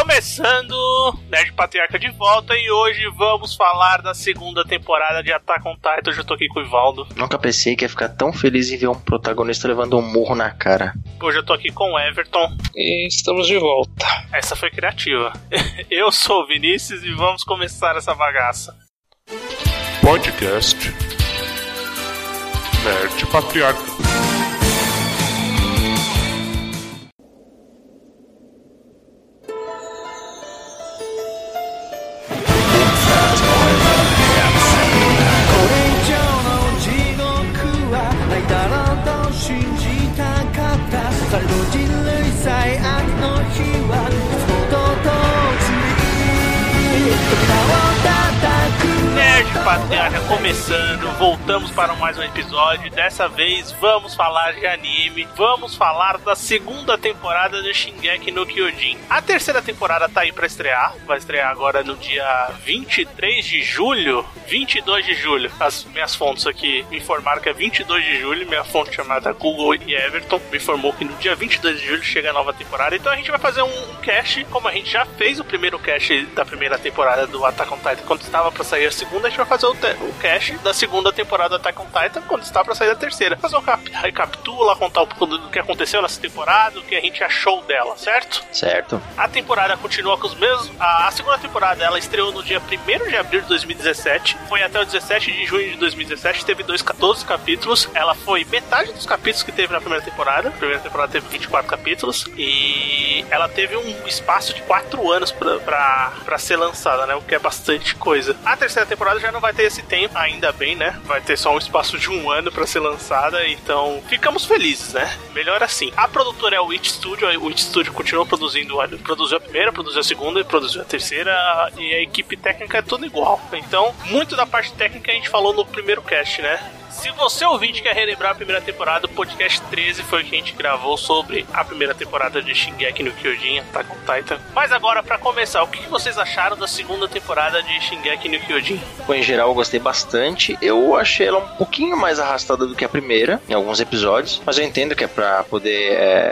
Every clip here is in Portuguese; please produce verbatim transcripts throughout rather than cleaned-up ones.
Começando, Nerd Patriarca de volta, e hoje vamos falar da segunda temporada de Attack on Titan. Hoje eu tô aqui com o Ivaldo. Nunca pensei que ia ficar tão feliz em ver um protagonista levando um murro na cara. Hoje eu tô aqui com o Everton. E estamos de volta. Essa foi criativa. Eu sou o Vinícius e vamos começar essa bagaça. Podcast Nerd Patriarca. Nerd Patriarca começando, voltamos para mais um episódio. Dessa vez vamos falar de anime. Vamos falar da segunda temporada de Shingeki no Kyojin. A terceira temporada tá aí pra estrear. Vai estrear agora no dia vinte e três de julho. vinte e dois de julho. As minhas fontes aqui me informaram que é vinte e dois de julho. Minha fonte chamada Google e Everton me informou que no dia vinte e dois de julho chega a nova temporada. Então a gente vai fazer um, um cast, como a gente já fez o primeiro cast da primeira temporada do Attack on Titan quando estava pra sair a segunda. A gente vai fazer o, te- o cast da segunda temporada do Attack on Titan quando está pra sair a terceira. Fazer um cap- recapitula, contar um pouco do que aconteceu nessa temporada, o que a gente achou dela, certo? Certo. A temporada continua com os mesmos. A, a segunda temporada ela estreou no dia primeiro de abril de dois mil e dezessete. Foi até o dezessete de junho de dois mil e dezessete. Teve dois, doze capítulos. Ela foi metade dos capítulos que teve na primeira temporada. A primeira temporada teve vinte e quatro capítulos. E ela teve um espaço de quatro anos pra, pra, pra ser lançada, né? O que é bastante coisa. A terceira temporada já não vai ter esse tempo, ainda bem, né? Vai ter só um espaço de um ano pra ser lançada. Então ficamos felizes, né? Melhor assim. A produtora é o Witch Studio. O Witch Studio continuou produzindo. Produziu a primeira, produziu a segunda e produziu a terceira. E a equipe técnica é tudo igual. Então, muito da parte técnica a gente falou no primeiro cast, né? Se você ouvinte quer relembrar a primeira temporada, o podcast treze foi o que a gente gravou sobre a primeira temporada de Shingeki no Kyojin, Attack on Titan. Mas agora, pra começar, o que vocês acharam da segunda temporada de Shingeki no Kyojin? Bom, em geral eu gostei bastante. Eu achei ela um pouquinho mais arrastada do que a primeira, em alguns episódios. Mas eu entendo que é pra poder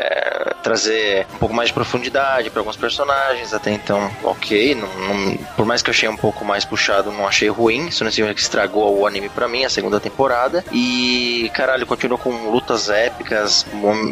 é, trazer um pouco mais de profundidade pra alguns personagens. Até então, ok. Não, não, por mais que eu achei um pouco mais puxado, não achei ruim. Isso não significa que estragou o anime pra mim, a segunda temporada. E, caralho, continua com lutas épicas,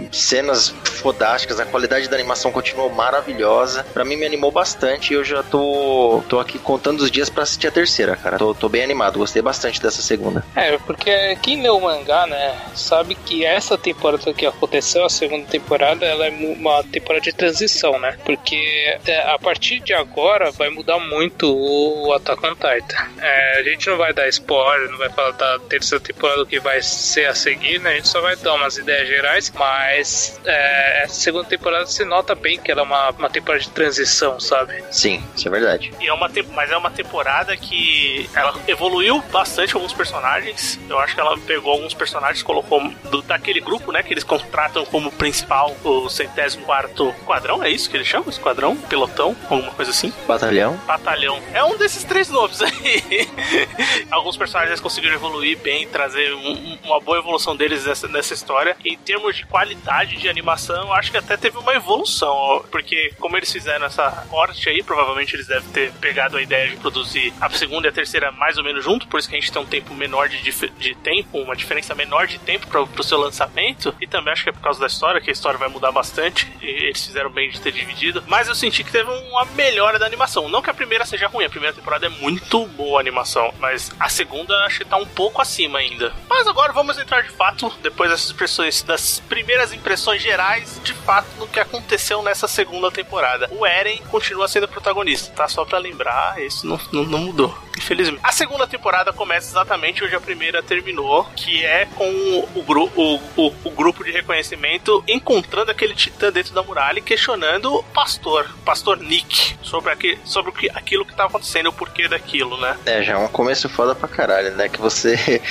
cenas fodásticas, a qualidade da animação continuou maravilhosa. Pra mim me animou bastante e eu já tô, tô aqui contando os dias pra assistir a terceira, cara. Tô, tô bem animado, gostei bastante dessa segunda. É, porque quem leu o mangá, né, sabe que essa temporada que aconteceu, a segunda temporada, ela é uma temporada de transição, né? Porque é, a partir de agora vai mudar muito o Attack on Titan. É, a gente não vai dar spoiler, não vai falar da terceira temporada do que vai ser a seguir, né? A gente só vai dar umas ideias gerais, mas é, essa segunda temporada se nota bem que ela é uma, uma temporada de transição, sabe? Sim, isso é verdade. E é uma te- mas é uma temporada que ela evoluiu bastante alguns personagens. Eu acho que ela pegou alguns personagens, colocou do, daquele grupo, né? Que eles contratam como principal o centésimo quarto quadrão, é isso que eles chamam? Esquadrão? Pelotão? Alguma coisa assim? Batalhão? Batalhão. É um desses três nomes aí. Alguns personagens conseguiram evoluir bem, trazer um, uma boa evolução deles nessa, nessa história. Em termos de qualidade de animação, eu acho que até teve uma evolução, porque como eles fizeram essa corte aí, provavelmente eles devem ter pegado a ideia de produzir a segunda e a terceira mais ou menos junto, por isso que a gente tem um tempo menor de, dif- de tempo, uma diferença menor de tempo para o seu lançamento, e também acho que é por causa da história, que a história vai mudar bastante, e eles fizeram bem de ter dividido, mas eu senti que teve uma melhora da animação. Não que a primeira seja ruim, a primeira temporada é muito boa a animação, mas a segunda acho que tá um pouco acima ainda. Mas agora vamos entrar de fato, depois dessas impressões, das primeiras impressões gerais, de fato, no que aconteceu nessa segunda temporada. O Eren continua sendo protagonista, tá? Só pra lembrar, isso não, não, não mudou, infelizmente. A segunda temporada começa exatamente onde a primeira terminou, que é com o, gru- o, o, o grupo de reconhecimento encontrando aquele titã dentro da muralha e questionando o pastor, o pastor Nick, sobre, aqui, sobre o que, aquilo que tava acontecendo, o porquê daquilo, né? É, já é um começo foda pra caralho, né? Que você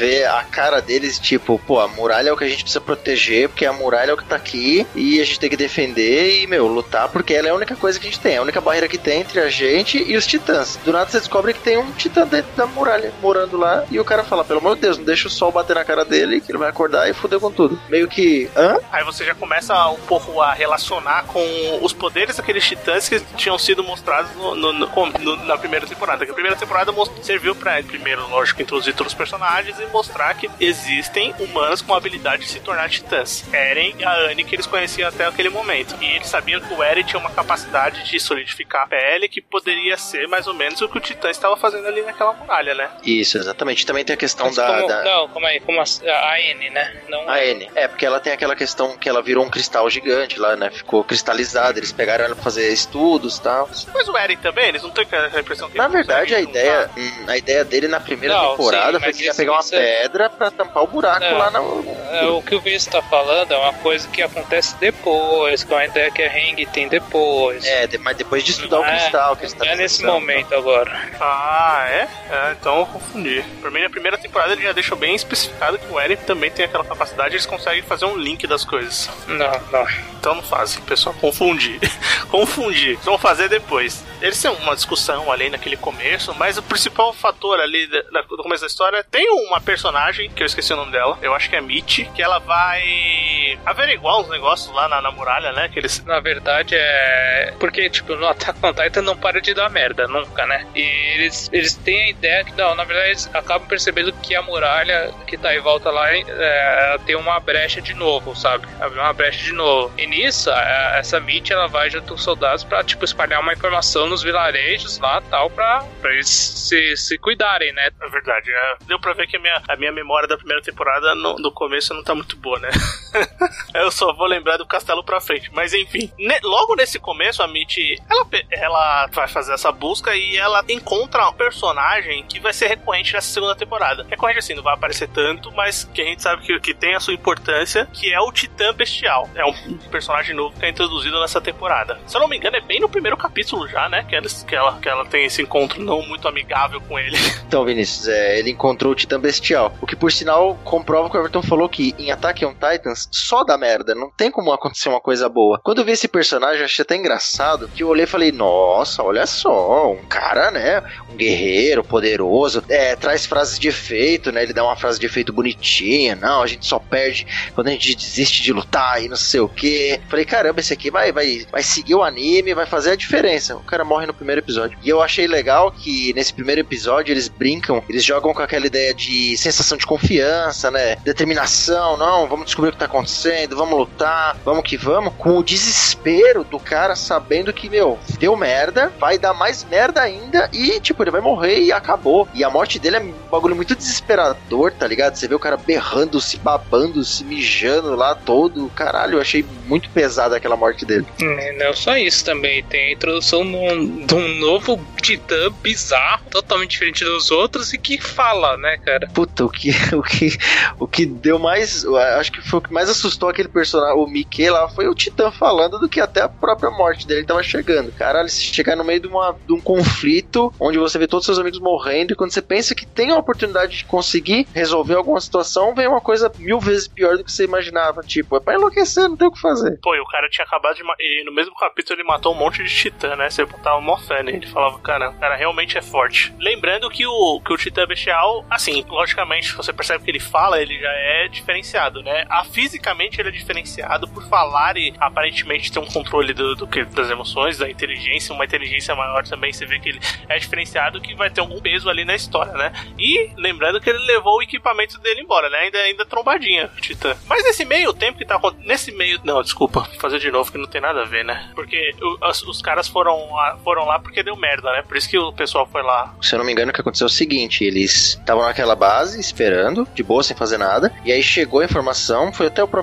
vê a cara deles, tipo, pô, a muralha é o que a gente precisa proteger, porque a muralha é o que tá aqui, e a gente tem que defender e, meu, lutar, porque ela é a única coisa que a gente tem, a única barreira que tem entre a gente e os titãs. Do nada você descobre que tem um titã dentro da muralha, morando lá, e o cara fala, pelo amor de Deus, não deixa o sol bater na cara dele, que ele vai acordar e fudeu com tudo. Meio que, hã? Aí você já começa um pouco a relacionar com os poderes daqueles titãs que tinham sido mostrados no, no, no, no, na primeira temporada. Que a primeira temporada serviu pra, primeiro, lógico, introduzir todos os personagens e mostrar que existem humanos com a habilidade de se tornar titãs. Eren e a Annie, que eles conheciam até aquele momento. E eles sabiam que o Eren tinha uma capacidade de solidificar a pele que poderia ser mais ou menos o que o titã estava fazendo ali naquela muralha, né? Isso, exatamente. Também tem a questão Mas da, como, da... Não, como aí? Como a, a Annie, né? Não a Annie. É, porque ela tem aquela questão que ela virou um cristal gigante lá, né? Ficou cristalizada, eles pegaram ela pra fazer estudos e tal. Mas o Eren também, eles não têm a impressão que... Na verdade, a ideia, hum, a ideia dele na primeira não, temporada sim, foi que ia pegar uma pedra é... pra tampar o buraco não, lá no... É, o que o Vinícius tá falando é uma coisa que acontece depois, que é uma ideia que a Heng tem depois. É, de, mas depois de estudar não o é, cristal. Que é nesse momento agora. Ah, é? é? Então eu confundi. Pra mim, na primeira temporada ele já deixou bem especificado que o Eren também tem aquela capacidade, eles conseguem fazer um link das coisas. Não, não. Então não fazem, pessoal. Confundir. Confundir. Vão fazer depois. Eles têm uma discussão ali naquele começo, mas o principal fator ali do começo da história tem uma personagem, que eu esqueci o nome dela, eu acho que é Mitty, que ela vai averiguar uns negócios lá na, na muralha, né? Que eles... Na verdade é... Porque, tipo, no Attack on Titan não para de dar merda, nunca, né? E eles, eles têm a ideia que, não, na verdade eles acabam percebendo que a muralha que tá em volta lá é, tem uma brecha de novo, sabe? Abriu uma brecha de novo. E nisso, a, essa Mitty, ela vai junto com os soldados pra, tipo, espalhar uma informação nos vilarejos lá, tal, pra, pra eles se, se cuidarem, né? É verdade, é. Deu pra ver que a minha, a minha memória da primeira temporada no, no começo não tá muito boa, né? Eu só vou lembrar do castelo pra frente, mas enfim. Ne, logo nesse começo, a Mitty, ela, ela vai fazer essa busca e ela encontra um personagem que vai ser recorrente nessa segunda temporada. Recorrente assim, não vai aparecer tanto, mas que a gente sabe que, que tem a sua importância, que é o Titã Bestial. É um personagem novo que é introduzido nessa temporada. Se eu não me engano, é bem no primeiro capítulo já, né? Que ela, que ela, que ela tem esse encontro não muito amigável com ele. Então, Vinícius, é, ele encontrou o Titã Bestial. O que, por sinal, comprova o que o Everton falou, que em Attack on Titans só dá merda. Não tem como acontecer uma coisa boa. Quando eu vi esse personagem, eu achei até engraçado, que eu olhei e falei, nossa, olha só, um cara, né? Um guerreiro, poderoso, é, traz frases de efeito, né? Ele dá uma frase de efeito bonitinha. Não, a gente só perde quando a gente desiste de lutar e não sei o que. Falei, caramba, esse aqui vai, vai, vai seguir o anime, vai fazer a diferença. O cara morre no primeiro episódio. E eu achei legal que nesse primeiro episódio eles brincam, eles jogam com aquela ideia de sensação de confiança, né? Determinação, não, vamos descobrir o que tá acontecendo, vamos lutar, vamos que vamos, com o desespero do cara sabendo que, meu, deu merda, vai dar mais merda ainda e, tipo, ele vai morrer e acabou. E a morte dele é um bagulho muito desesperador, tá ligado? Você vê o cara berrando, se babando, se mijando lá todo. Caralho, eu achei muito pesada aquela morte dele. Não só isso também, tem a introdução num, de um novo titã bizarro, totalmente diferente dos outros e que fala, né, cara? Puta, o que, o que, o que deu mais, acho que foi o que mais assustou aquele personagem, o Mickey lá, foi o titã falando do que até a própria morte dele tava chegando. Caralho, se chegar no meio de, uma, de um conflito onde você vê todos seus amigos morrendo e quando você pensa que tem a oportunidade de conseguir resolver alguma situação, vem uma coisa mil vezes pior do que você imaginava. Tipo, é pra enlouquecer, não tem o que fazer. Pô, e o cara tinha acabado de... E no mesmo capítulo ele matou um monte de titã, né? Você botava mó fé nele. Ele falava, cara, o cara realmente é forte. Lembrando que o, que o titã bestial, assim, logicamente, você percebe que ele fala, ele já é diferenciado, né? A, fisicamente ele é diferenciado por falar e aparentemente ter um controle do, do que, das emoções, da inteligência, uma inteligência maior também, você vê que ele é diferenciado, que vai ter algum peso ali na história, né? E lembrando que ele levou o equipamento dele embora, né? Ainda, ainda trombadinha, o titã. Mas nesse meio tempo que tá nesse meio... Não, desculpa, vou fazer de novo que não tem nada a ver, né? Porque o, os, os caras foram lá, foram lá porque deu merda, né? Por isso que o pessoal foi lá. Se eu não me engano, o que aconteceu é o seguinte, eles estavam naquela base, esperando, de boa, sem fazer nada, e aí chegou a informação, foi até o próprio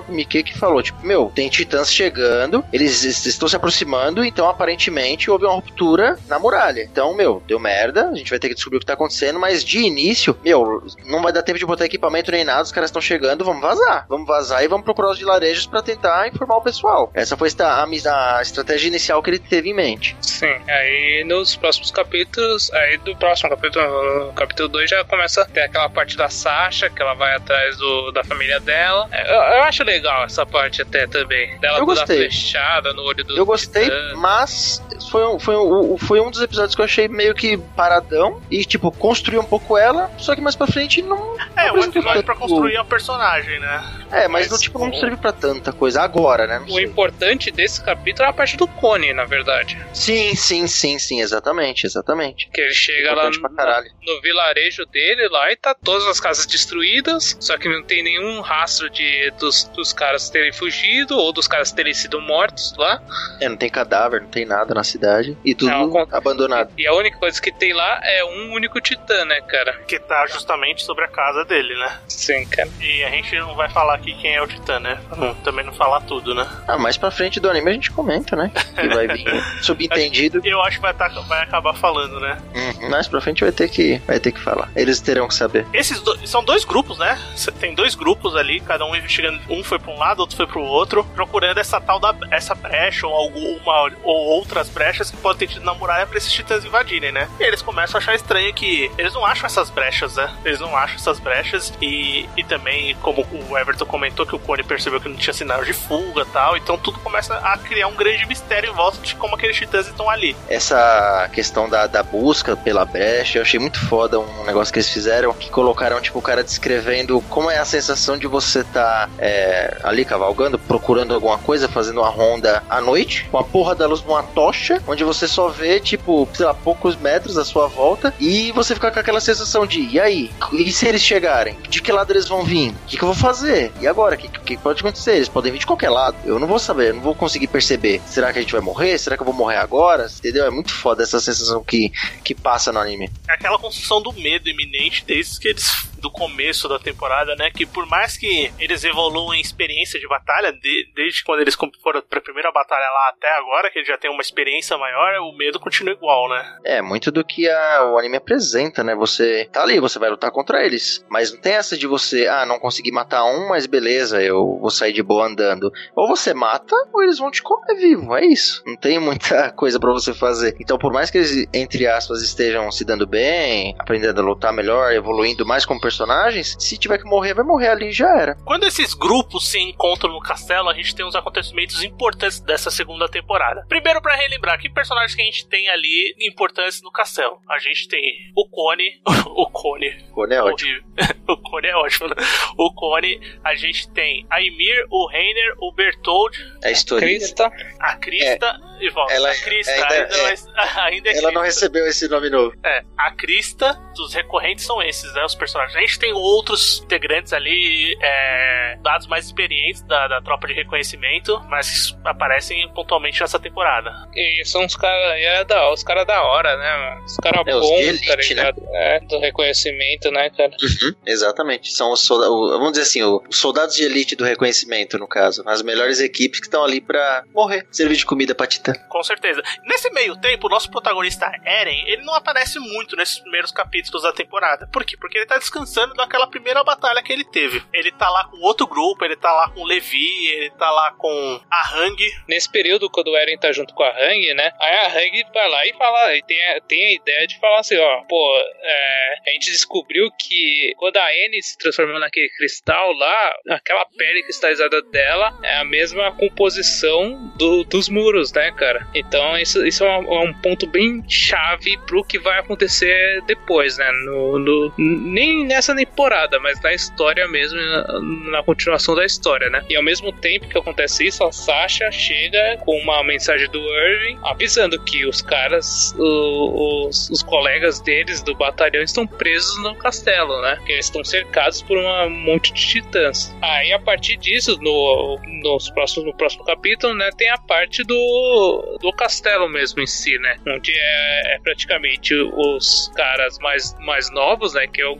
próprio Mickey que falou, tipo, meu, tem titãs chegando, eles estão se aproximando, então aparentemente houve uma ruptura na muralha. Então, meu, deu merda, a gente vai ter que descobrir o que tá acontecendo, mas de início, meu, não vai dar tempo de botar equipamento nem nada, os caras estão chegando, vamos vazar. Vamos vazar e vamos procurar os vilarejos pra tentar informar o pessoal. Essa foi a, a, a estratégia inicial que ele teve em mente. Sim, aí nos próximos capítulos, aí do próximo capítulo, capítulo dois já começa a ter aquela parte da Sasha, que ela vai atrás do, da família dela. Eu, eu acho legal essa parte até também, dela dar flechada no olho do Eu gostei, titã. Mas foi um, foi, um, foi um dos episódios que eu achei meio que paradão e, tipo, construiu um pouco ela, só que mais pra frente não... É, um episódio pra construir a personagem, né? É, mas, mas não, tipo, não serve pra tanta coisa agora, né? Não o sei. importante desse capítulo é a parte do Cone, na verdade. Sim, sim, sim, sim, exatamente, exatamente. Que ele chega lá no, no vilarejo dele lá e tá todas as casas destruídas, só que não tem nenhum rastro de, dos, dos caras terem fugido ou dos caras terem sido mortos lá. É, não tem cadáver, não tem nada na cidade e tudo não, com... abandonado. E a única coisa que tem lá é um único titã, né, cara? Que tá justamente sobre a casa dele, né? Sim, cara. E a gente não vai falar aqui quem é o titã, né? Não, também não falar tudo, né? Ah, mais pra frente do anime a gente comenta, né? Que vai vir subentendido. Eu acho que vai, tá, vai acabar falando, né? Hum, mais pra frente vai ter que, vai ter que falar. Eles terão que saber. Esses do... são dois grupos, né? Tem dois grupos ali, cada um investigando. Um foi pra um lado, outro foi pro outro, procurando essa tal da essa brecha ou alguma ou outras brechas que podem ter tido na muralha pra esses titãs invadirem, né? E eles começam a achar estranho que eles não acham essas brechas, né? Eles não acham essas brechas e, e também, como o Everton comentou, que o Cone percebeu que não tinha sinal de fuga e tal, então tudo começa a criar um grande mistério em volta de como aqueles titãs estão ali. Essa questão da, da busca pela brecha, eu achei muito foda um negócio que eles fizeram, que colocaram, tipo, o cara descrevendo como é a sensação de você tá é, ali cavalgando, procurando alguma coisa, fazendo uma ronda à noite, com a porra da luz de uma tocha, onde você só vê, tipo, sei lá, poucos metros à sua volta, e você fica com aquela sensação de, e aí? E se eles chegarem? De que lado eles vão vir? O que, que eu vou fazer? E agora? O que, que pode acontecer? Eles podem vir de qualquer lado. Eu não vou saber, eu não vou conseguir perceber. Será que a gente vai morrer? Será que eu vou morrer agora? Entendeu? É muito foda essa sensação que, que passa no anime. É aquela construção do medo iminente desde que eles... do começo da temporada, né? Que por mais que eles evoluam em experiência de batalha, de, desde quando eles foram pra primeira batalha lá até agora, que eles já tem uma experiência maior, o medo continua igual, né? É, muito do que a, o anime apresenta, né? Você tá ali, você vai lutar contra eles. Mas não tem essa de você, ah, não consegui matar um, mas beleza, eu vou sair de boa andando. Ou você mata, ou eles vão te comer vivo, é isso. Não tem muita coisa pra você fazer. Então, por mais que eles, entre aspas, estejam se dando bem, aprendendo a lutar melhor, evoluindo mais como personagens, se tiver que morrer, vai morrer ali e já era. Quando esses grupos se encontram no castelo, a gente tem uns acontecimentos importantes dessa segunda temporada. Primeiro, pra relembrar, que personagens que a gente tem ali importantes no castelo? A gente tem o Cone, o Cone, o Cone é ótimo. O Cone é ótimo, né? O Cone, a gente tem a Ymir, o Reiner, o Bertold, a Crista, a Crista é. e volta. Ela, a Crista ainda, ainda, é, mais, ainda é ela Crista. Não recebeu esse nome novo. É, a Crista dos recorrentes são esses, né? Os personagens. A gente tem outros integrantes ali, é, dados mais experientes da, da tropa de reconhecimento, mas aparecem pontualmente nessa temporada. E são os caras é da, os cara da hora, né? Os caras é, bons, tá ligado? Né? É, do reconhecimento, né, cara? Uhum, exatamente. São os soldados, vamos dizer assim, os soldados de elite do reconhecimento, no caso. As melhores equipes que estão ali pra morrer, servir de comida pra titã. Com certeza. Nesse meio tempo, o nosso protagonista Eren, ele não aparece muito nesses primeiros capítulos da temporada. Por quê? Porque ele tá descansando daquela primeira batalha que ele teve. Ele tá lá com outro grupo, ele tá lá com o Levi, ele tá lá com a Hang. Nesse período, quando o Eren tá junto com a Hang, né? Aí a Hang vai lá e fala, e tem, a, tem a ideia de falar assim, ó, pô, é, a gente descobriu que quando a Annie se transformou naquele cristal lá, aquela pele cristalizada dela é a mesma composição do, dos muros, né, cara? Então isso, isso é, um, é um ponto bem chave pro que vai acontecer depois, né? No, no, nem nessa temporada, mas na história mesmo, na, na continuação da história, né? E ao mesmo tempo que acontece isso, a Sasha chega com uma mensagem do Irving avisando que os caras, o, os, os colegas deles do batalhão estão presos no castelo, né? Que eles estão cercados por um monte de titãs. Aí a partir disso, no, nos próximos, no próximo capítulo, né, tem a parte do, do castelo mesmo em si, né? Onde é, é praticamente os caras mais, mais novos, né? Que é o grupo do Cone,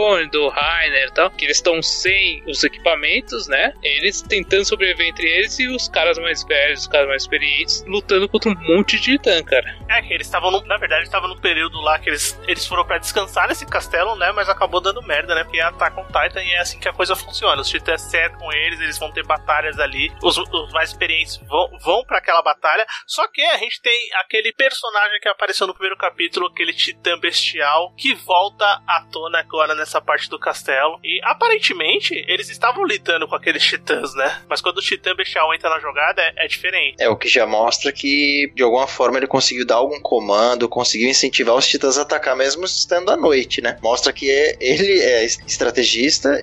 Gon, do Reiner e tal, que eles estão sem os equipamentos, né? Eles tentando sobreviver entre eles e os caras mais velhos, os caras mais experientes, lutando contra um monte de titã, cara. É, que eles estavam, na verdade, estavam no período lá que eles, eles foram pra descansar nesse castelo, né? Mas acabou dando merda, né? Porque atacam Titan e é assim que a coisa funciona. Os titãs cercam eles, eles vão ter batalhas ali, os, os mais experientes vão, vão pra aquela batalha. Só que a gente tem aquele personagem que apareceu no primeiro capítulo, aquele titã bestial, que volta à tona agora nessa parte do castelo. E aparentemente eles estavam lidando com aqueles titãs, né? Mas quando o titã bestial entra na jogada é, é diferente. É o que já mostra que de alguma forma ele conseguiu dar algum comando, conseguiu incentivar os titãs a atacar mesmo estando à noite, né? Mostra que ele é estrategista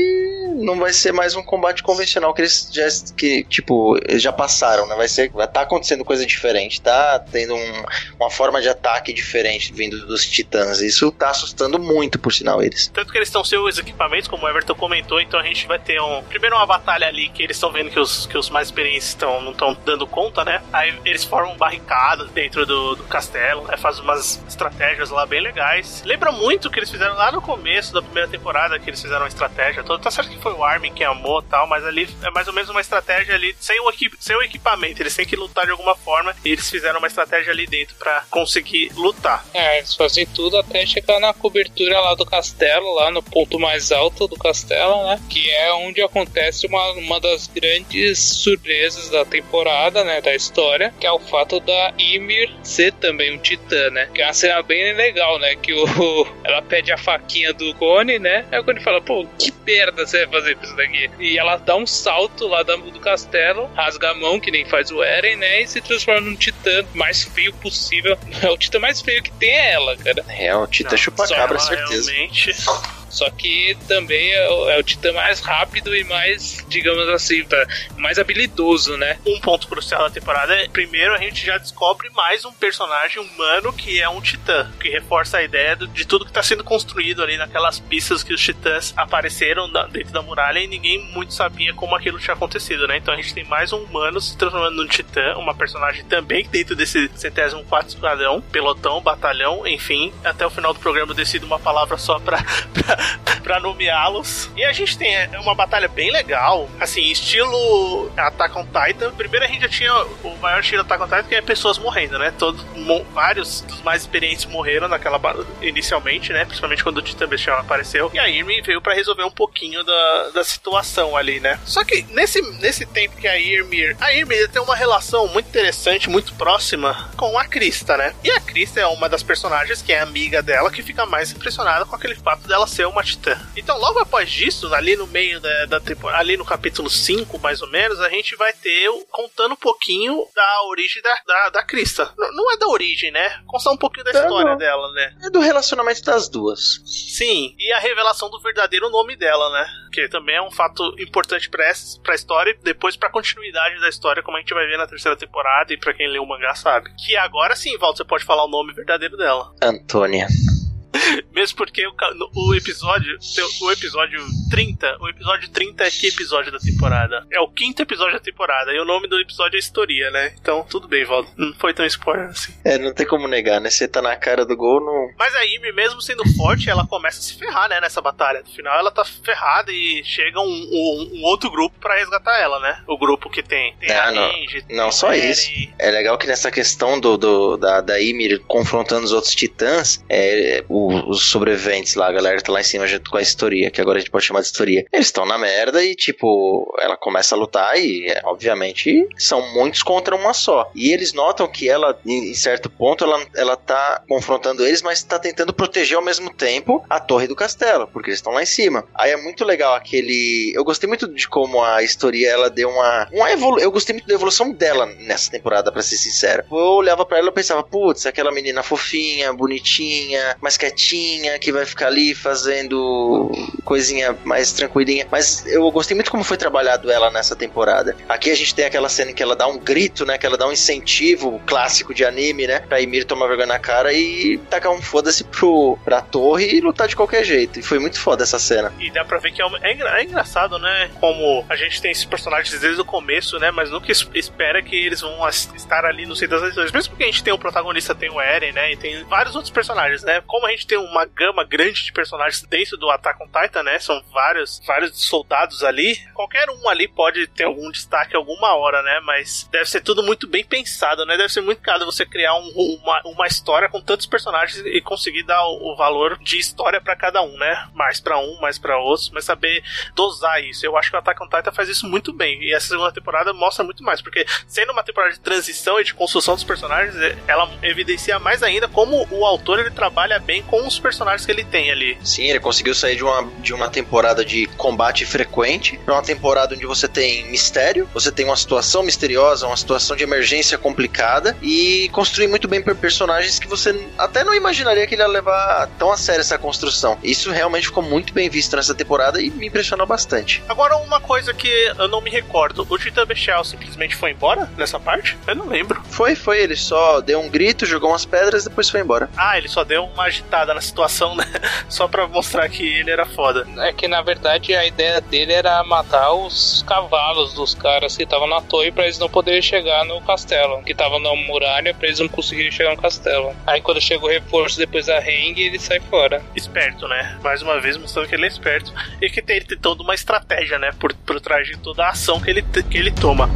e não vai ser mais um combate convencional que eles já, que, tipo, eles já passaram, né? Vai ser, vai tá acontecendo coisa diferente, tá tendo um, uma forma de ataque diferente vindo dos titãs. Isso tá assustando muito, por sinal, eles. Tanto que eles estão sem os equipamentos, como o Everton comentou, então a gente vai ter um... Primeiro uma batalha ali que eles estão vendo que os, que os mais experientes tão, não estão dando conta, né? Aí eles formam barricadas dentro do, do castelo, né? Fazem umas estratégias lá bem legais. Lembra muito o que eles fizeram lá no começo da primeira temporada, que eles fizeram uma estratégia toda. Tá certo que foi o Armin que amou e tal, mas ali é mais ou menos uma estratégia ali sem o, equip, sem o equipamento. Eles têm que lutar de alguma forma e eles fizeram uma estratégia ali dentro pra conseguir lutar. É, eles fazem tudo até chegar na cobertura lá do castelo, lá no ponto mais alto do castelo, né? Que é onde acontece uma, uma das grandes surpresas da temporada, né? Da história, que é o fato da Ymir ser também um titã, né? Que é uma cena bem legal, né? Que o, ela pede a faquinha do Cone, né? Aí o Cone fala, pô, que merda você vai fazer com isso daqui? E ela dá um salto lá do castelo, rasga a mão, que nem faz o Eren, né? E se transforma num titã mais feio possível. É o titã mais feio que tem é ela, cara. É, o titã chupa-cabra, certeza. Realmente... Só que também é o, é o titã mais rápido e mais, digamos assim, tá, mais habilidoso, né? Um ponto crucial da temporada é, primeiro, a gente já descobre mais um personagem humano que é um titã, que reforça a ideia do, de tudo que está sendo construído ali naquelas pistas que os titãs apareceram da, dentro da muralha e ninguém muito sabia como aquilo tinha acontecido, né? Então a gente tem mais um humano se transformando num titã, uma personagem também dentro desse centésimo quarto esquadrão, pelotão, batalhão, enfim, até o final do programa eu decido uma palavra só pra, pra pra nomeá-los. E a gente tem uma batalha bem legal, assim, estilo Attack on Titan. Primeiro a gente já tinha o maior estilo Attack on Titan, que é pessoas morrendo, né? Todos, vários dos mais experientes morreram naquela inicialmente, né? Principalmente quando o Titã Bestial apareceu. E a Ymir veio pra resolver um pouquinho da, da situação ali, né? Só que nesse, nesse tempo que a Ymir... A Ymir tem uma relação muito interessante, muito próxima com a Krista, né? E a Krista é uma das personagens que é amiga dela, que fica mais impressionada com aquele fato dela ser uma titã. Então, logo após disso, ali no meio da, da temporada, ali no capítulo cinco, mais ou menos, a gente vai ter contando um pouquinho da origem da, da, da Krista. Não, não é da origem, né? Contar um pouquinho da é história não. dela, né? É do relacionamento das duas. Sim, e a revelação do verdadeiro nome dela, né? Que também é um fato importante pra, essa, pra história e depois pra continuidade da história, como a gente vai ver na terceira temporada e pra quem lê o mangá sabe. Que agora sim, Walter, você pode falar o nome verdadeiro dela. Antônia. Mesmo porque o, o episódio o episódio trinta o episódio trinta é que episódio da temporada? É o quinto episódio da temporada e o nome do episódio é Historia, né? Então tudo bem, Valdo, não foi tão spoiler assim. É, não tem como negar, né? Você tá na cara do gol, não... Mas a Ymir, mesmo sendo forte, ela começa a se ferrar, né? Nessa batalha. No final ela tá ferrada e chega um, um, um outro grupo pra resgatar ela, né? O grupo que tem, tem não, a não, Range, não só Eren. isso. É legal que nessa questão do, do, da, da Ymir confrontando os outros titãs, é, o os sobreviventes lá, a galera tá lá em cima junto com a Historia, que agora a gente pode chamar de Historia. Eles estão na merda e, tipo, ela começa a lutar e, é, obviamente, são muitos contra uma só. E eles notam que ela, em certo ponto, ela, ela tá confrontando eles, mas tá tentando proteger ao mesmo tempo a torre do castelo, porque eles estão lá em cima. Aí é muito legal aquele... Eu gostei muito de como a Historia, ela deu uma... uma evolu... Eu gostei muito da evolução dela nessa temporada, pra ser sincero. Eu olhava pra ela e pensava, putz, aquela menina fofinha, bonitinha, mais quietinha, que vai ficar ali fazendo coisinha mais tranquilinha, mas eu gostei muito como foi trabalhado ela nessa temporada. Aqui a gente tem aquela cena em que ela dá um grito, né, que ela dá um incentivo clássico de anime, né, pra Ymir tomar vergonha na cara e tacar um foda-se pro, pra torre e lutar de qualquer jeito, e foi muito foda essa cena. E dá pra ver que é, uma, é, engra, é engraçado, né, como a gente tem esses personagens desde o começo, né, mas nunca es- espera que eles vão estar ali no centro das ações, mesmo porque a gente tem o protagonista, tem o Eren, né, e tem vários outros personagens, né, como a gente tem ter uma gama grande de personagens dentro do Attack on Titan, né? São vários, vários soldados ali. Qualquer um ali pode ter algum destaque alguma hora, né? Mas deve ser tudo muito bem pensado, né? Deve ser muito caro você criar um, uma, uma história com tantos personagens e conseguir dar o, o valor de história pra cada um, né? Mais pra um, mais pra outros, mas saber dosar isso. Eu acho que o Attack on Titan faz isso muito bem. E essa segunda temporada mostra muito mais, porque sendo uma temporada de transição e de construção dos personagens, ela evidencia mais ainda como o autor ele trabalha bem com os personagens que ele tem ali. Sim, ele conseguiu sair de uma, de uma temporada de combate frequente pra uma temporada onde você tem mistério, você tem uma situação misteriosa, uma situação de emergência complicada e construir muito bem personagens que você até não imaginaria que ele ia levar tão a sério essa construção. Isso realmente ficou muito bem visto nessa temporada e me impressionou bastante. Agora, uma coisa que eu não me recordo, o Titã Bestial simplesmente foi embora nessa parte? Eu não lembro. Foi, foi, ele só deu um grito, jogou umas pedras e depois foi embora. Ah, ele só deu uma agitada na situação, né? Só pra mostrar que ele era foda. É que, na verdade, a ideia dele era matar os cavalos dos caras que estavam na torre pra eles não poderem chegar no castelo. Que estavam na muralha pra eles não conseguirem chegar no castelo. Aí, quando chega o reforço depois da Heng, ele sai fora. Esperto, né? Mais uma vez mostrando que ele é esperto. E que tem, tem toda uma estratégia, né? Por, por trás de toda a ação que ele, que ele toma.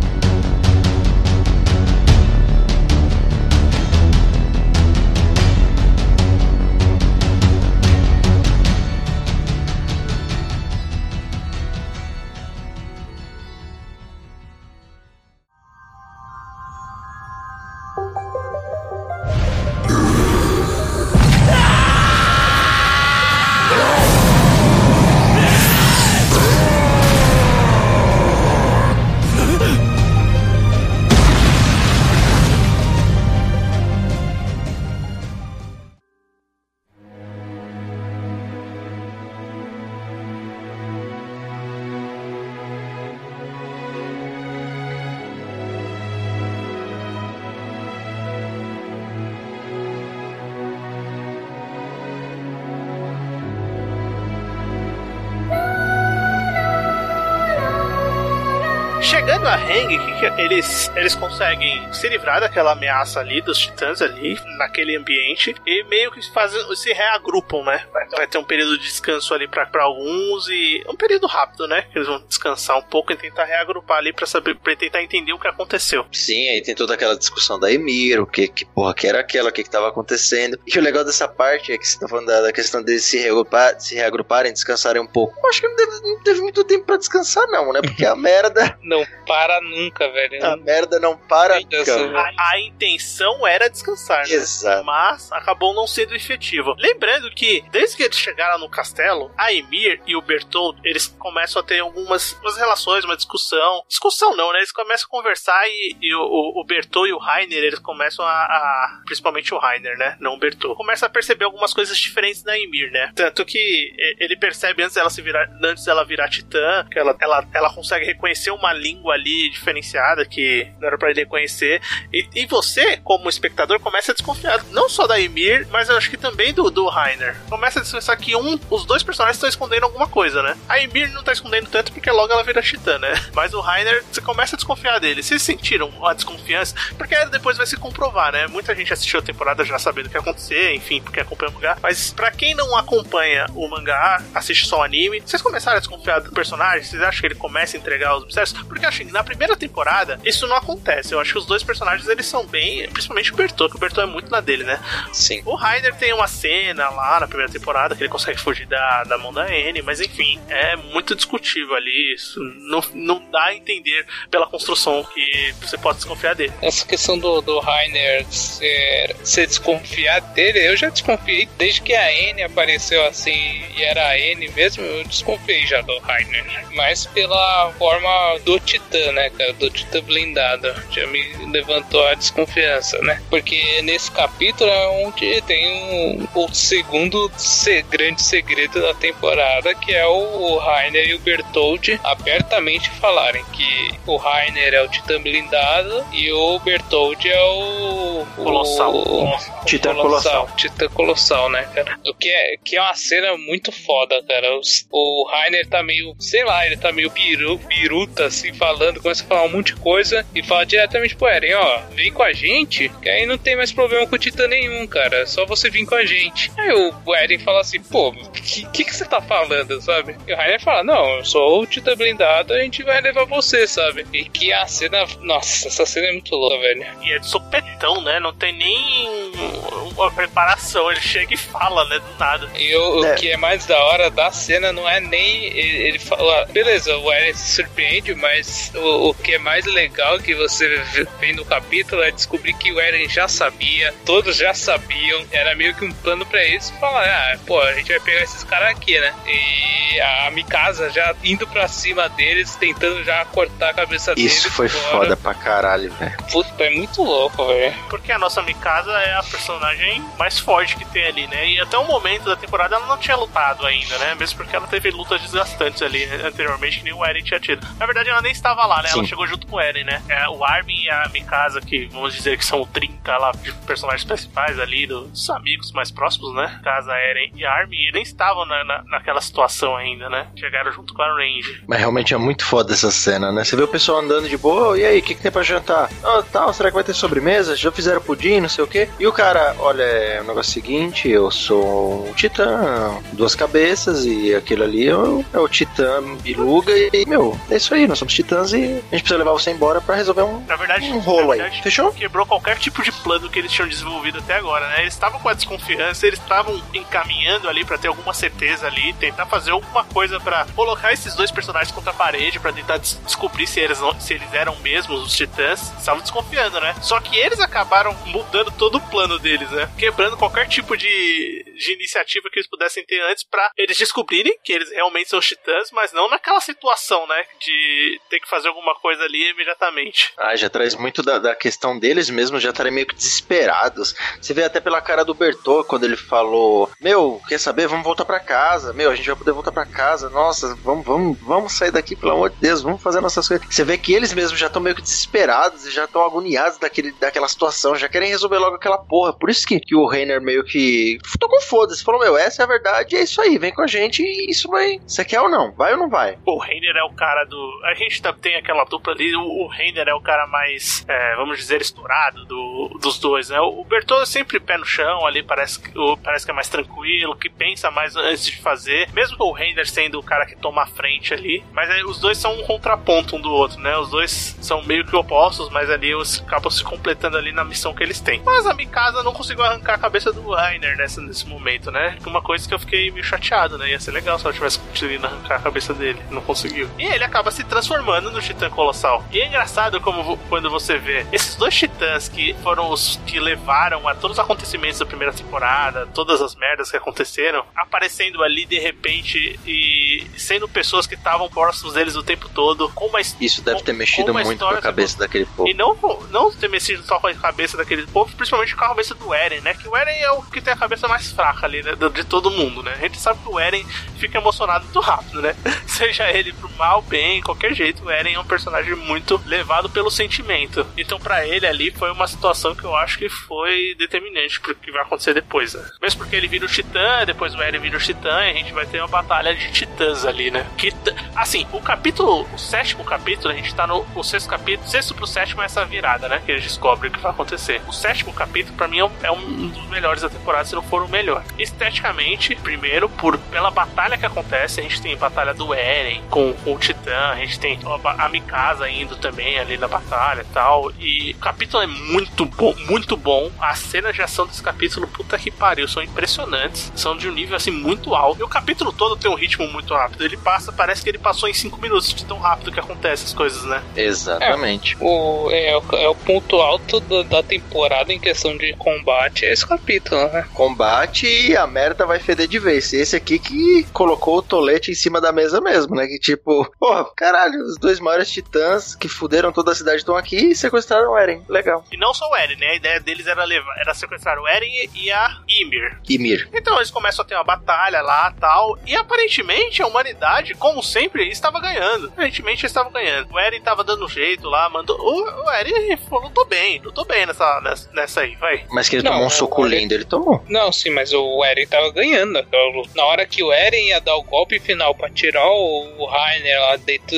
Chegando a Heng, que, que eles, eles conseguem se livrar daquela ameaça ali, dos titãs ali, naquele ambiente, e meio que fazem, se reagrupam, né? Vai, vai ter um período de descanso ali pra, pra alguns, e um período rápido, né? Eles vão descansar um pouco e tentar reagrupar ali pra, saber, pra tentar entender o que aconteceu. Sim, aí tem toda aquela discussão da Ymir, o que, que porra que era aquela, o que que tava acontecendo. E o legal dessa parte é que você tá falando da, da questão deles se, reagrupar, se reagruparem, descansarem um pouco. Eu acho que não teve, não teve muito tempo pra descansar não, né? Porque a merda... Não para nunca, velho. A merda não para nunca. A, a intenção era descansar, né? Exato. Mas acabou não sendo efetivo. Lembrando que, desde que eles chegaram no castelo, a Ymir e o Bertold, eles começam a ter algumas umas relações, uma discussão. Discussão não, né? Eles começam a conversar e, e o, o Bertold e o Rainer, eles começam a, a... Principalmente o Rainer, né? Não o Bertold. Começa a perceber algumas coisas diferentes da Ymir, né? Tanto que ele percebe antes dela se virar, antes dela virar titã, que ela, ela, ela consegue reconhecer uma língua ali diferenciada que não era pra ele reconhecer. E, e você, como espectador, começa a desconfiar não só da Ymir, mas eu acho que também do, do Rainer. Começa a desconfiar que um, os dois personagens estão escondendo alguma coisa, né? A Ymir não tá escondendo tanto porque logo ela vira titã, né? Mas o Rainer, você começa a desconfiar dele. Vocês sentiram a desconfiança? Porque depois vai se comprovar, né? Muita gente assistiu a temporada já sabendo o que ia acontecer, enfim, porque acompanha o mangá. Mas pra quem não acompanha o mangá, assiste só o anime, vocês começaram a desconfiar do personagem? Vocês acham que ele começa a entregar os mistérios? Porque assim, na primeira temporada, isso não acontece. Eu acho que os dois personagens, eles são bem... Principalmente o Bertold, que o Bertold é muito na dele, né? Sim. O Rainer tem uma cena lá na primeira temporada que ele consegue fugir da, da mão da Anne, mas enfim, é muito discutível ali. Isso não, não dá a entender pela construção que você pode desconfiar dele. Essa questão do, do Rainer ser, ser desconfiar dele, eu já desconfiei desde que a Anne apareceu assim e era a Anne mesmo, eu desconfiei já do Rainer, mas pela forma do Titã, né, cara, do Titã blindado, já me levantou a desconfiança, né, porque nesse capítulo é onde tem um, o segundo se, grande segredo da temporada, que é o, o Rainer e o Bertold abertamente falarem que o Rainer é o Titã blindado e o Bertold é o... Colossal. O, o, Titã colossal. Titã colossal, né, cara? O que é, que é uma cena muito foda, cara. O, o Rainer tá meio, sei lá, ele tá meio biru, biruta, assim, falando, começa a falar um monte de coisa e fala diretamente pro Eren, ó, vem com a gente, que aí não tem mais problema com o Titã nenhum, cara, é só você vir com a gente. Aí o Eren fala assim, pô, que que, que você tá falando, sabe? E o Rainer fala, não, eu sou o Titã blindado, a gente vai levar você, sabe? E que a cena, nossa, essa cena é muito louca, velho. E é de sopetão, né? Não tem nem uma preparação, ele chega e fala, né, do nada. E o, é. o que é mais da hora da cena não é nem ele, ele fala, beleza, o Eren se surpreende, mas o, o que é mais legal que você vê no capítulo é descobrir que o Eren já sabia, todos já sabiam, era meio que um plano pra eles falar, ah, pô, a gente vai pegar esses caras aqui, né? E a Mikasa já indo pra cima deles, tentando já cortar a cabeça deles. Isso foi fora. Foda pra caralho, velho. Puta, é muito louco, velho. Porque a nossa Mikasa é a personagem mais forte que tem ali, né? E até o momento da temporada ela não tinha lutado ainda, né? Mesmo porque ela teve lutas desgastantes ali, né? Anteriormente, que nem o Eren tinha tido. Na verdade, ela nem estava lá, né? Sim. Ela chegou junto com o Eren, né? É, o Armin e a Mikasa, que vamos dizer que são trinta lá de personagens principais ali, dos amigos mais próximos, né? Mikasa, Eren e Armin, nem estavam na, na, naquela situação ainda, né? Chegaram junto com a Range. Mas realmente é muito foda essa cena, né? Você vê o pessoal andando de boa, e aí, o que, que tem pra jantar? Ah, tal, será que vai ter sobremesa? Já fizeram pudim, não sei o quê? E o cara, olha, é o negócio seguinte, eu sou um titã, duas cabeças, e aquele ali é o, é o titã biluga, e, meu, é isso aí, nós somos titãs e a gente precisa levar você embora pra resolver um, na verdade, um rolo na verdade, aí. Fechou? Quebrou qualquer tipo de plano que eles tinham desenvolvido até agora, né? Eles estavam com a desconfiança, eles estavam encaminhando ali pra ter alguma certeza ali, tentar fazer alguma coisa pra colocar esses dois personagens contra a parede, pra tentar des- descobrir se eles, não, se eles eram mesmos os titãs. Estavam desconfiando, né? Só que eles acabaram mudando todo o plano deles, né? Quebrando qualquer tipo de, de iniciativa que eles pudessem ter antes pra eles descobrirem que eles realmente são os titãs, mas não naquela situação, né? De ter que fazer alguma coisa ali imediatamente. Ah, já traz muito da, da questão deles mesmo, já estarem meio que desesperados. Você vê até pela cara do Bertô, quando ele falou, meu, quer saber? Vamos voltar pra casa. Meu, a gente vai poder voltar pra casa. Nossa, vamos, vamos, vamos sair daqui, pelo amor de Deus, vamos fazer nossas coisas. Você vê que eles mesmos já estão meio que desesperados e já estão agoniados daquele, daquela situação, já querem resolver logo aquela porra. Por isso que, que o Reiner meio que tô com foda-se, falou, meu, essa é a verdade, é isso aí, vem com a gente e isso vai, você quer ou não? Vai ou não vai? O Reiner é o cara do... A gente tem aquela dupla ali, o, o Reiner é o cara mais, é, vamos dizer, estourado do, dos dois, né? O Bertô é sempre pé no chão ali, parece que, parece que é mais tranquilo, que pensa mais antes de fazer, mesmo que o Reiner sendo o cara que toma a frente ali, mas aí, os dois são um contraponto um do outro, né? Os dois são meio que opostos, mas ali eles acabam se completando ali na missão que eles têm. Mas a Mikasa não conseguiu arrancar a cabeça do Reiner nessa, nesse momento, né? Uma coisa que eu fiquei meio chateado, né? Ia ser legal se ela tivesse conseguido arrancar a cabeça dele. Não conseguiu. E ele acaba se transformando no Titã Colossal. E é engraçado como quando você vê esses dois titãs que foram os que levaram a todos os acontecimentos da primeira temporada, todas as merdas que aconteceram, aparecendo ali de repente e sendo pessoas que estavam próximos deles o tempo todo. Com uma, Isso deve ter com, mexido com muito com a cabeça daquele povo. E não, não ter mexido só com a cabeça daquele povo, principalmente com a cabeça do Eren, né? Que o Eren é o que tem a cabeça mais fraca ali, né? De todo mundo, né? A gente sabe que o Eren fica emocionado muito rápido, né? Seja ele pro mal, bem, qualquer jeito, o Eren é um personagem muito levado pelo sentimento. Então pra ele ali foi uma situação que eu acho que foi determinante pro que vai acontecer depois, né? Mesmo porque ele vira o Titã, depois o Eren vira o Titã, e a gente vai ter uma batalha de titãs ali, né? Que, assim, o capítulo, o sétimo capítulo, a gente tá no o sexto capítulo, sexto pro sétimo é essa virada, né? Que eles descobrem o que vai acontecer. O sétimo capítulo, pra mim, é um, é um dos melhores da temporada, se não for o melhor. Esteticamente, primeiro, por, pela batalha que acontece, a gente tem a batalha do Eren com, com o Titã, a gente tem a, a Mikasa indo também ali na batalha e tal, e o capítulo é muito bom, muito bom. As cenas de ação desse capítulo, puta que pariu, são impressionantes, são de um nível, assim, muito alto. E o capítulo todo tem um ritmo muito rápido, ele passa, parece que ele passou em cinco minutos de tão rápido que acontece as coisas, né? Exatamente. É o, é, é o ponto alto da, da temporada em questão de combate, é esse capítulo, né? Combate e a merda vai feder de vez. Esse aqui que colocou o tolete em cima da mesa mesmo, né? Que tipo, porra, caralho, os dois maiores titãs que fuderam toda a cidade estão aqui e sequestraram o Eren. Legal. E não só o Eren, né? A ideia deles era levar, era sequestrar o Eren e a Ymir. Ymir. Então eles começam a ter uma batalha lá e tal, e aparentemente a humanidade, como sempre, estava ganhando. Aparentemente eles estavam ganhando. O Eren tava dando jeito lá, mandou... O, o Eren falou, tô bem, tô bem nessa, nessa, nessa aí, vai. Mas que ele não, tomou um soco Eren... lindo, ele tomou. Não, sim, mas o Eren tava ganhando. Na hora que o Eren ia dar o golpe final pra tirar o Reiner lá dentro do Titã,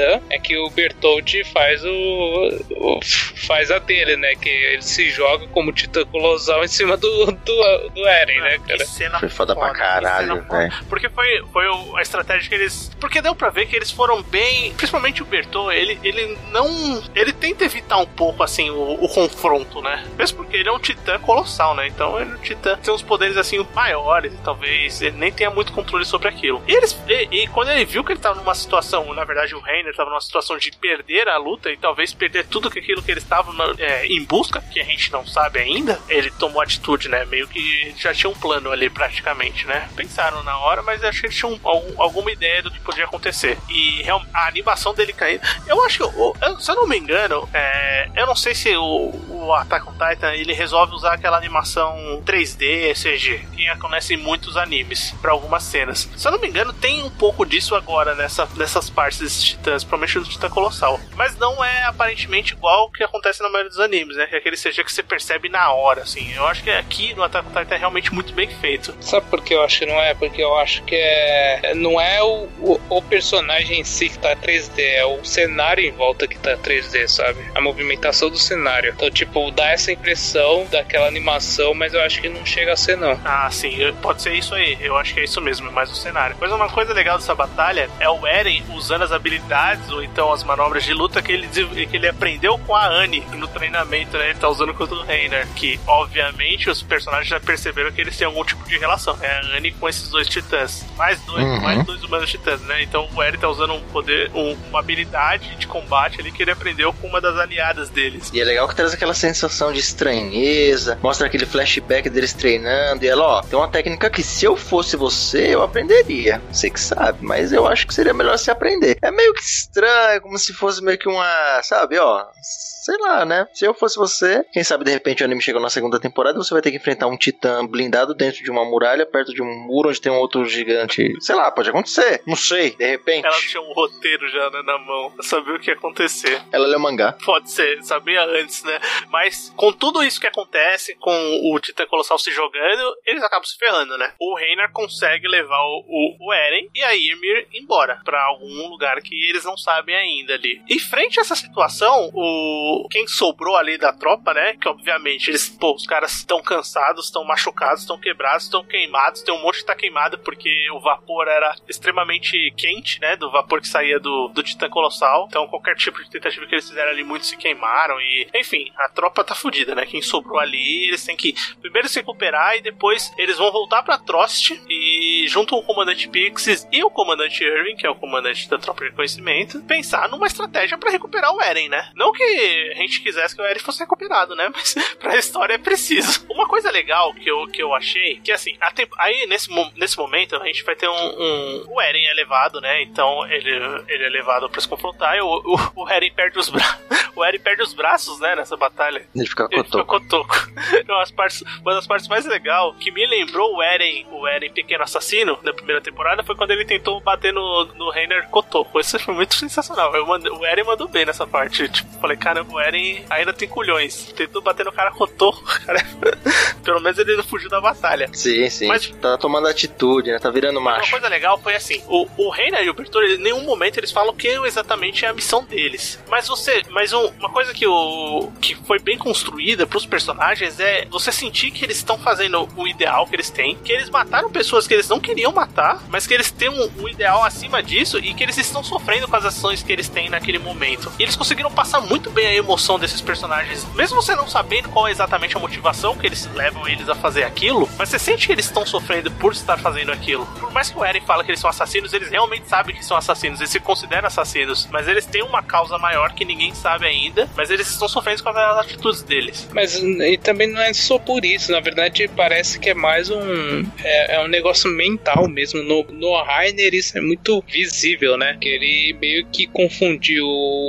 Titã é que o Bertoldi faz o, o faz a dele, né? Que ele se joga como Titã Colossal em cima do, do, do Eren, né, cara? Foi foda pra caralho, velho. Porque foi, foi a estratégia que eles... Porque deu pra ver que eles foram bem... Principalmente o Bertoldi, ele, ele não... Ele tenta evitar um pouco, assim, o, o confronto, né? Mesmo porque ele é um Titã Colossal, né? Então ele é um Titã, tem uns poderes, assim, maiores, talvez ele nem tenha muito controle sobre aquilo. E, eles, e, e quando ele viu que ele tava numa situação, na verdade o Reiner tava numa situação de perder a luta e talvez perder tudo aquilo que eles estavam é, em busca, que a gente não sabe ainda, ele tomou atitude, né? Meio que já tinha um plano ali praticamente, né? Pensaram na hora, mas acho que eles tinham algum, alguma ideia do que podia acontecer. E a animação dele caindo, eu acho que, eu, se eu não me engano, é, eu não sei se o, o Attack on Titan ele resolve usar aquela animação três D, C G, que acontece em muitos animes, pra algumas cenas. Se eu não me engano, tem um pouco disso agora nessa, nessas partes desses titãs, provavelmente do Titã Colossal. Mas não é aparentemente igual o que acontece na maioria dos animes, né? Que é aquele C G que você percebe na hora, assim. Eu acho que aqui no Attack on Titan é realmente muito bem feito. Sabe por que eu acho que não é? Porque eu acho que é... não é o, o, o personagem em si que tá três D, é o cenário em volta que tá três D, sabe? A movimentação do cenário. Então, tipo, dá essa impressão daquela animação, mas eu acho que não chega a ser, não. Ah, sim. Pode ser isso aí. Eu acho que é isso mesmo, mais o cenário. Mas uma coisa legal dessa batalha é o Eren usando as habilidades ou então as manobras de luta que ele, que ele aprendeu com a Annie no treinamento, né? Ele tá usando contra o Reiner, que obviamente os personagens já perceberam que eles têm algum tipo de relação. É a Annie com esses dois titãs. Mais dois, uhum. mais dois humanos titãs, né? Então o Eren tá usando um poder, um, uma habilidade de combate ali que ele aprendeu com uma das aliadas deles. E é legal que traz aquela sensação de estranheza, mostra aquele flashback deles treinando, e ela, ó, tem uma técnica que se eu fosse você, eu aprenderia. Você que sabe, mas eu acho que seria melhor você aprender. É meio que estranho, como se fosse meio que uma, sabe, ó... Sei lá, né? Se eu fosse você, quem sabe de repente o anime chegou na segunda temporada, você vai ter que enfrentar um titã blindado dentro de uma muralha, perto de um muro onde tem um outro gigante. Sei lá, pode acontecer. Não sei, de repente. Ela tinha um roteiro já, né, na mão. Sabia o que ia acontecer. Ela leu mangá. Pode ser, sabia antes, né? Mas com tudo isso que acontece, com o Titã Colossal se jogando, eles acabam se ferrando, né? O Reiner consegue levar o, o, o Eren e a Ymir embora pra algum lugar que eles não sabem ainda ali. E frente a essa situação, o quem sobrou ali da tropa, né? Que obviamente eles, pô, os caras estão cansados, estão machucados, estão quebrados, estão queimados. Tem um monte que tá queimado porque o vapor era extremamente quente, né? Do vapor que saía do, do Titã Colossal. Então qualquer tipo de tentativa que eles fizeram ali, muitos se queimaram. E, enfim, a tropa tá fodida, né? Quem sobrou ali, eles têm que primeiro se recuperar e depois eles vão voltar pra Trost e junto com o comandante Pixis e o comandante Irving, que é o comandante da tropa de reconhecimento, pensar numa estratégia pra recuperar o Eren, né? Não que a gente quisesse que o Eren fosse recuperado, né? Mas pra história é preciso. Uma coisa legal que eu, que eu achei, que assim, a temp- aí nesse, nesse momento a gente vai ter um, um... O Eren é levado, né? Então ele, ele é levado pra se confrontar e o, o, o Eren perde os braços. O Eren perde os braços, né? Nessa batalha. Ele fica ele cotoco. Fica cotoco. Então, as partes, uma das partes mais legais que me lembrou o Eren, o Eren Pequeno Assassino, da primeira temporada, foi quando ele tentou bater no, no Reiner cotoco. Isso foi muito sensacional. Eu mando, o Eren mandou bem nessa parte. Tipo, falei, caramba, o Eren ainda tem culhões. Tentou bater no cara cotoco, cara. Pelo menos ele não fugiu da batalha. Sim, sim. Mas tá tomando atitude, né? Tá virando macho. Uma coisa legal foi assim, o, o Reiner e o Bertoldi, em nenhum momento eles falam que exatamente é a missão deles. Mas você, mas um, uma coisa que, o, que foi bem construída pros personagens é você sentir que eles estão fazendo o ideal que eles têm, que eles mataram pessoas que eles não queriam matar, mas que eles têm um, um ideal acima disso e que eles estão sofrendo com as ações que eles têm naquele momento. E eles conseguiram passar muito bem a emoção desses personagens, mesmo você não sabendo qual é exatamente a motivação que eles levam eles a fazer aquilo, mas você sente que eles estão sofrendo por estar fazendo aquilo. Por mais que o Eren fala que eles são assassinos, eles realmente sabem que são assassinos, eles se consideram assassinos, mas eles têm uma causa maior que ninguém sabe ainda, mas eles estão sofrendo com as atitudes deles. Mas e também não é só por isso, na verdade parece que é mais um é, é um negócio mental mesmo. No, no Reiner isso é muito visível, né? Que ele meio que confundiu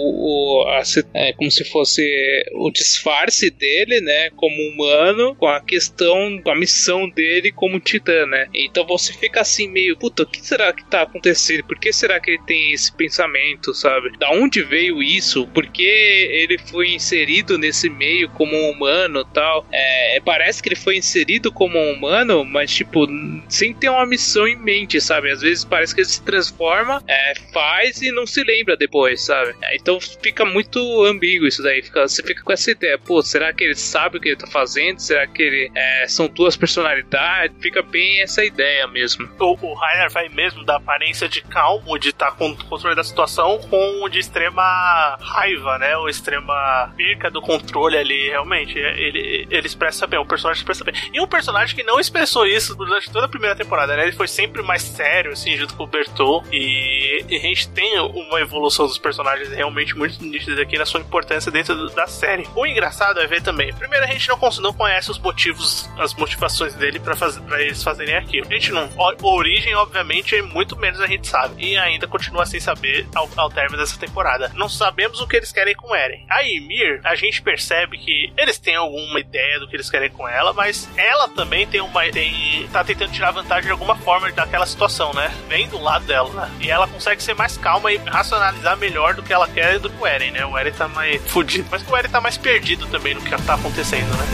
o, o a, é, como se fosse o disfarce dele, né, como humano, com a questão, com a missão dele como titã, né? Então você fica assim meio, puta, o que será que tá acontecendo? Por que será que ele tem esse pensamento, sabe? Da onde veio isso? Por que ele foi inserido nesse nesse meio como um humano e tal. É, parece que ele foi inserido como um humano, mas tipo, sem ter uma missão em mente, sabe? Às vezes parece que ele se transforma, é, faz e não se lembra depois, sabe? É, então fica muito ambíguo isso daí. Fica, você fica com essa ideia, pô, será que ele sabe o que ele tá fazendo? Será que ele é, são duas personalidades? Fica bem essa ideia mesmo. O, o Rainer vai mesmo da aparência de calmo, de estar tá com o controle da situação, com de extrema raiva, né? Ou extrema perca do controle ali, realmente. Ele, ele expressa bem, o personagem expressa bem. E um personagem que não expressou isso durante toda a primeira temporada, né? Ele foi sempre mais sério, assim, junto com o Bertolt. E, e a gente tem uma evolução dos personagens realmente muito nítida aqui na sua importância dentro do, da série. O engraçado é ver também. Primeiro, a gente não, não conhece os motivos, as motivações dele pra, fazer, pra eles fazerem aquilo. A gente não. A origem, obviamente, muito menos a gente sabe. E ainda continua sem saber ao, ao término dessa temporada. Não sabemos o que eles querem com Eren. A Ymir, a gente percebe que eles têm alguma ideia do que eles querem com ela, mas ela também tem uma. Tem, tá tentando tirar vantagem de alguma forma daquela situação, né? Vem do lado dela, né? E ela consegue ser mais calma e racionalizar melhor do que ela quer do que o Eren, né? O Eren tá mais fudido. Mas o Eren tá mais perdido também no que tá acontecendo, né?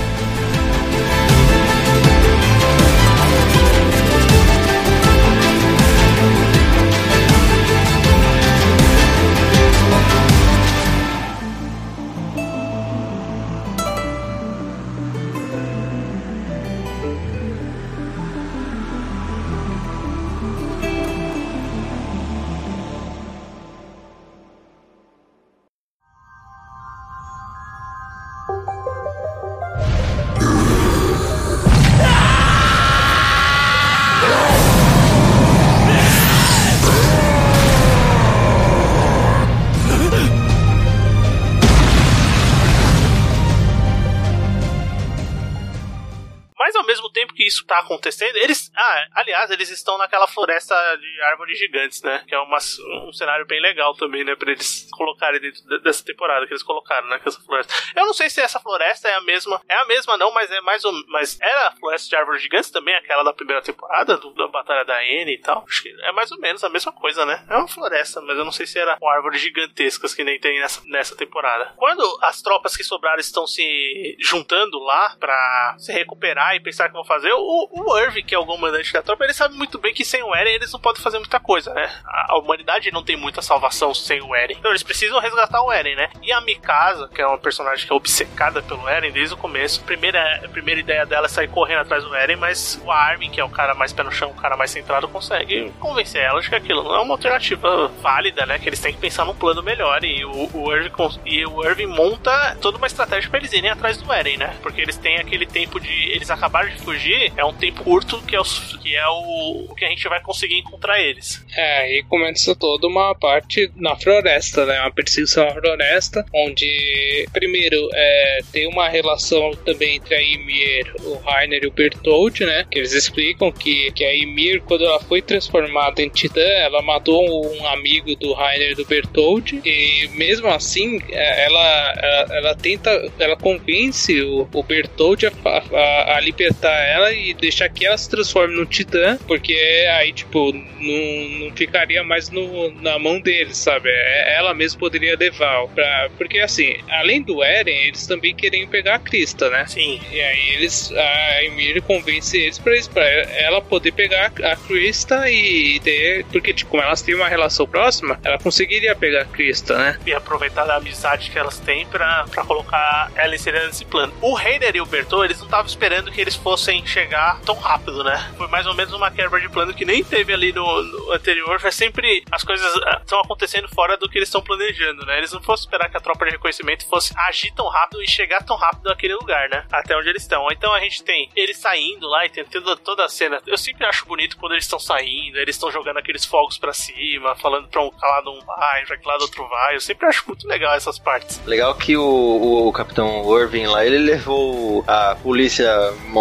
Isso tá acontecendo, eles, ah, aliás, eles estão naquela floresta de árvores gigantes, né, que é uma, um cenário bem legal também, né, pra eles colocarem dentro de, dessa temporada que eles colocaram, né, que essa floresta, eu não sei se essa floresta é a mesma, é a mesma não, mas é mais ou, mas era a floresta de árvores gigantes também, aquela da primeira temporada, do, da Batalha da N e tal, acho que é mais ou menos a mesma coisa, né, é uma floresta, mas eu não sei se era com árvores gigantescas que nem tem nessa, nessa temporada. Quando as tropas que sobraram estão se juntando lá pra se recuperar e pensar o que vão fazer, O, o Irving, que é o comandante da tropa, ele sabe muito bem que sem o Eren eles não podem fazer muita coisa, né? A, a humanidade não tem muita salvação sem o Eren. Então eles precisam resgatar o Eren, né? E a Mikasa, que é uma personagem que é obcecada pelo Eren desde o começo, a primeira, a primeira ideia dela é sair correndo atrás do Eren, mas o Armin, que é o cara mais pé no chão, o cara mais centrado, consegue convencer ela de que aquilo não é uma alternativa válida, né? Que eles têm que pensar num plano melhor. E o, o, Irving, e o Irving monta toda uma estratégia pra eles irem atrás do Eren, né? Porque eles têm aquele tempo de... Eles acabaram de fugir, é um tempo curto que é, o, que, é o, o que a gente vai conseguir encontrar eles. É, e começa toda uma parte na floresta, né? Uma perseguição na floresta, onde primeiro é, tem uma relação também entre a Ymir, o Rainer e o Bertolt, né? Que eles explicam que, que a Ymir, quando ela foi transformada em Titã, ela matou um amigo do Rainer e do Bertolt, e mesmo assim ela, ela, ela tenta, ela convence o, o Bertolt a, a, a libertar ela e deixar que ela se transforme no Titã, porque aí, tipo, não, não ficaria mais no, na mão deles, sabe? Ela mesma poderia levar. Pra, porque, assim, além do Eren, eles também queriam pegar a Krista, né? Sim. E aí eles, a Ymir convence eles pra, isso, pra ela poder pegar a Krista e ter... Porque, tipo, como elas têm uma relação próxima, ela conseguiria pegar a Krista, né? E aproveitar da amizade que elas têm pra, pra colocar ela inserida nesse plano. O Reiner e o Bertolt, eles não estavam esperando que eles fossem chegar tão rápido, né? Foi mais ou menos uma quebra de plano que nem teve ali no, no anterior. Foi sempre... As coisas estão acontecendo fora do que eles estão planejando, né? Eles não fossem esperar que a tropa de reconhecimento fosse agir tão rápido e chegar tão rápido naquele lugar, né? Até onde eles estão. Então a gente tem eles saindo lá e tem toda, toda a cena. Eu sempre acho bonito quando eles estão saindo, eles estão jogando aqueles fogos pra cima, falando pra um lado um vai, pra que lado outro vai. Eu sempre acho muito legal essas partes. Legal que o, o, o Capitão Irving lá, ele levou a polícia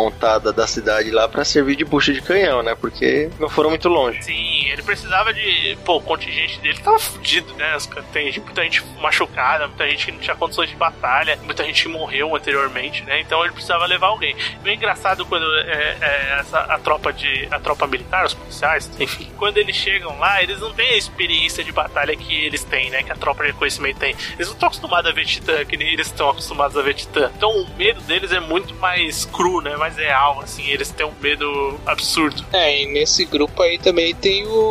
montada da cidade lá pra servir de bucha de canhão, né? Porque não foram muito longe. Sim, ele precisava de... Pô, o contingente dele tava fudido, né? Tem muita gente machucada, muita gente que não tinha condições de batalha, muita gente que morreu anteriormente, né? Então ele precisava levar alguém. Bem engraçado quando é, é, essa, a tropa de... a tropa militar, os policiais, enfim, quando eles chegam lá, eles não têm a experiência de batalha que eles têm, né? Que a tropa de conhecimento tem. Eles não estão acostumados a ver Titã, que nem eles estão acostumados a ver Titã. Então o medo deles é muito mais cru, né? Mais real, assim. Eles têm um medo absurdo. É, e nesse grupo aí também tem o,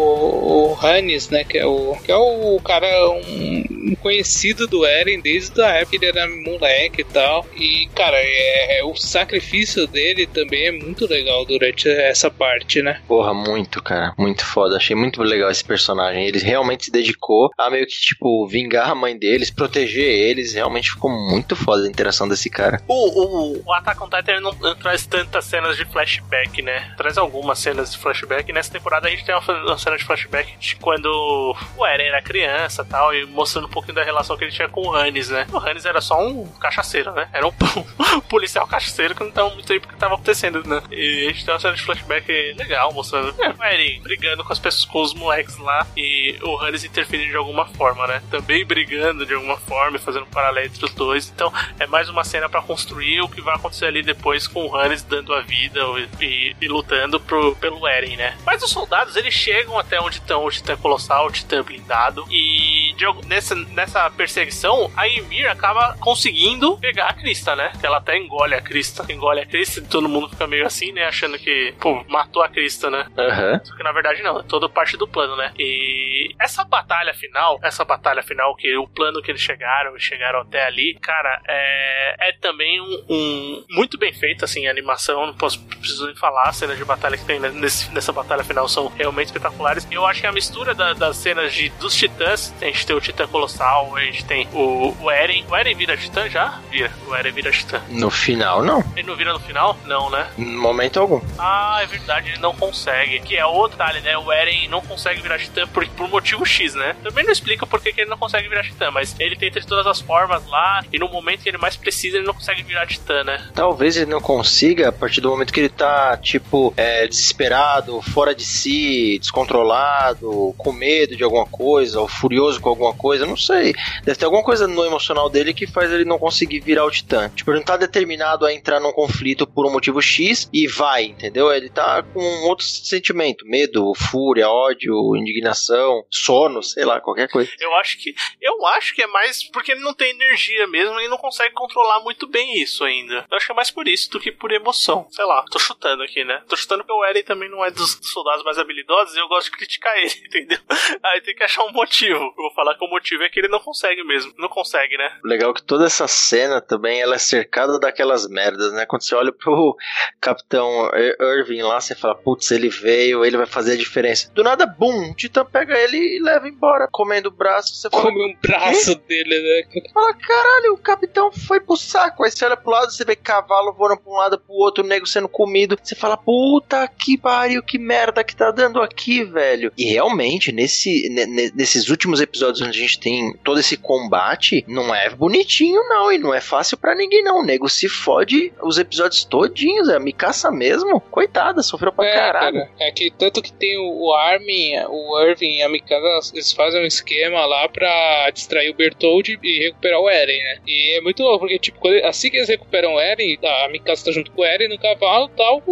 o Hannes, né? Que é o, que é o cara, um, um conhecido do Eren desde a época que ele era moleque e tal. E, cara, é, é, o sacrifício dele também é muito legal durante essa parte, né? Porra, muito, cara. Muito foda. Achei muito legal esse personagem. Ele realmente se dedicou a meio que, tipo, vingar a mãe deles, proteger eles. Realmente ficou muito foda a interação desse cara. O, o, o Attack on Titan não, não traz tantas cenas de flashback, né? Traz algumas cenas de flashback. E nessa temporada a gente tem uma, uma cena de flashback de quando o Eren era criança e tal, e mostrando um pouquinho da relação que ele tinha com o Hannes, né? O Hannes era só um cachaceiro, né? Era um, um policial cachaceiro que não tava muito aí porque tava acontecendo, né? E a gente tem uma cena de flashback legal, mostrando é, o Eren brigando com as pessoas, com os moleques lá, e o Hannes interferindo de alguma forma, né? Também brigando de alguma forma e fazendo um paralelo entre os dois. Então é mais uma cena pra construir o que vai acontecer ali depois com o Hannes dando a vida e, e, e lutando pro, pelo Eren, né? Mas os soldados, eles chegam até onde estão o Titã Colossal, o Titã Blindado, e de, nessa, nessa perseguição, a Ymir acaba conseguindo pegar a Krista, né? Ela até engole a Krista, engole a Krista e todo mundo fica meio assim, né? Achando que, pô, matou a Krista, né? Aham. Uhum. Só que na verdade não, é toda parte do plano, né? E essa batalha final, essa batalha final, que o plano que eles chegaram, chegaram até ali, cara, é, é também um, um muito bem feito, assim, a animação, não posso, preciso nem falar, as cenas de batalha que tem nesse, nessa batalha final são realmente espetaculares. Eu acho que a mistura da, das cenas de, dos titãs, a gente tem o Titã Colossal, a gente tem o, o Eren, o Eren vira titã já? Vira, o Eren vira titã. No final, não. Ele não vira no final? Não, né? Em momento algum. Ah, é verdade, ele não consegue, que é outro detalhe, né? O Eren não consegue virar titã por, por motivo X, né? Também não explica por que, que ele não consegue virar titã, mas ele tenta de todas as formas lá, e no momento que ele mais precisa, ele não consegue virar titã, né? Talvez ele não consiga a partir do momento que ele tá, tipo, é, desesperado, fora de si, descontrolado, com medo de alguma coisa, ou furioso com alguma coisa, não sei. Deve ter alguma coisa no emocional dele que faz ele não conseguir virar o titã. Tipo, ele não tá determinado a entrar num conflito por um motivo X e vai, entendeu? Ele tá com outro sentimento, medo, fúria, ódio, indignação, sono, sei lá, qualquer coisa. Eu acho que, eu acho que é mais porque ele não tem energia mesmo e não consegue controlar muito bem isso ainda. Eu acho que é mais por isso do que por emoção. Sei lá, tô chutando aqui, né? Tô chutando que o Eren também não é dos soldados mais habilidosos e eu gosto de criticar ele, entendeu? Aí tem que achar um motivo. Eu vou falar que o motivo é que ele não consegue mesmo. Não consegue, né? Legal que toda essa cena também, ela é cercada daquelas merdas, né? Quando você olha pro Capitão Irving lá, você fala, putz, ele veio, ele vai fazer a diferença. Do nada, bum, o Titã pega ele e leva embora, comendo o braço. Você fala, come um braço dele, né? Fala, caralho, o Capitão foi pro saco. Aí você olha pro lado, você vê cavalo voando pra um lado, pro outro, o nego sendo comido. Você fala, puta que pariu, que merda que tá dando aqui, velho. E realmente, nesse, n- nesses últimos episódios onde a gente tem todo esse combate, não é bonitinho não, e não é fácil pra ninguém não. O nego se fode os episódios todinhos, a Mikasa mesmo, coitada, sofreu pra é, caralho. Cara, é que tanto que tem o, o Armin, o Irving e a Mikasa, eles fazem um esquema lá pra distrair o Bertholdt e recuperar o Eren, né? E é muito louco, porque tipo, quando, assim que eles recuperam o Eren, a Mikasa tá junto com o Eren no cavalo e tal,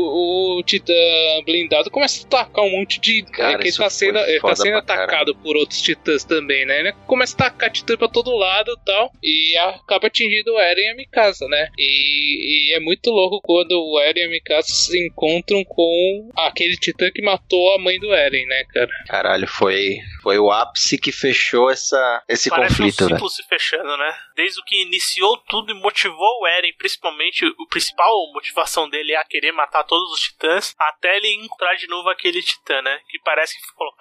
o, o Titã blindado começa a atacar um monte de... Cara, é, que ele tá sendo, ele tá sendo atacado por outros titãs também, né? Ele começa a atacar titã pra todo lado e tal, e acaba atingindo o Eren e a Mikasa, né? E, e é muito louco quando o Eren e a Mikasa se encontram com aquele titã que matou a mãe do Eren, né, cara? Caralho, foi, foi o ápice que fechou essa, esse Parece conflito, um ciclo, né? se fechando, né? Desde o que iniciou tudo e motivou o Eren, principalmente, o principal motivação dele é a querer matar todos os titãs, até ele encontrar de novo aquele titã, né? Que parece que colocaram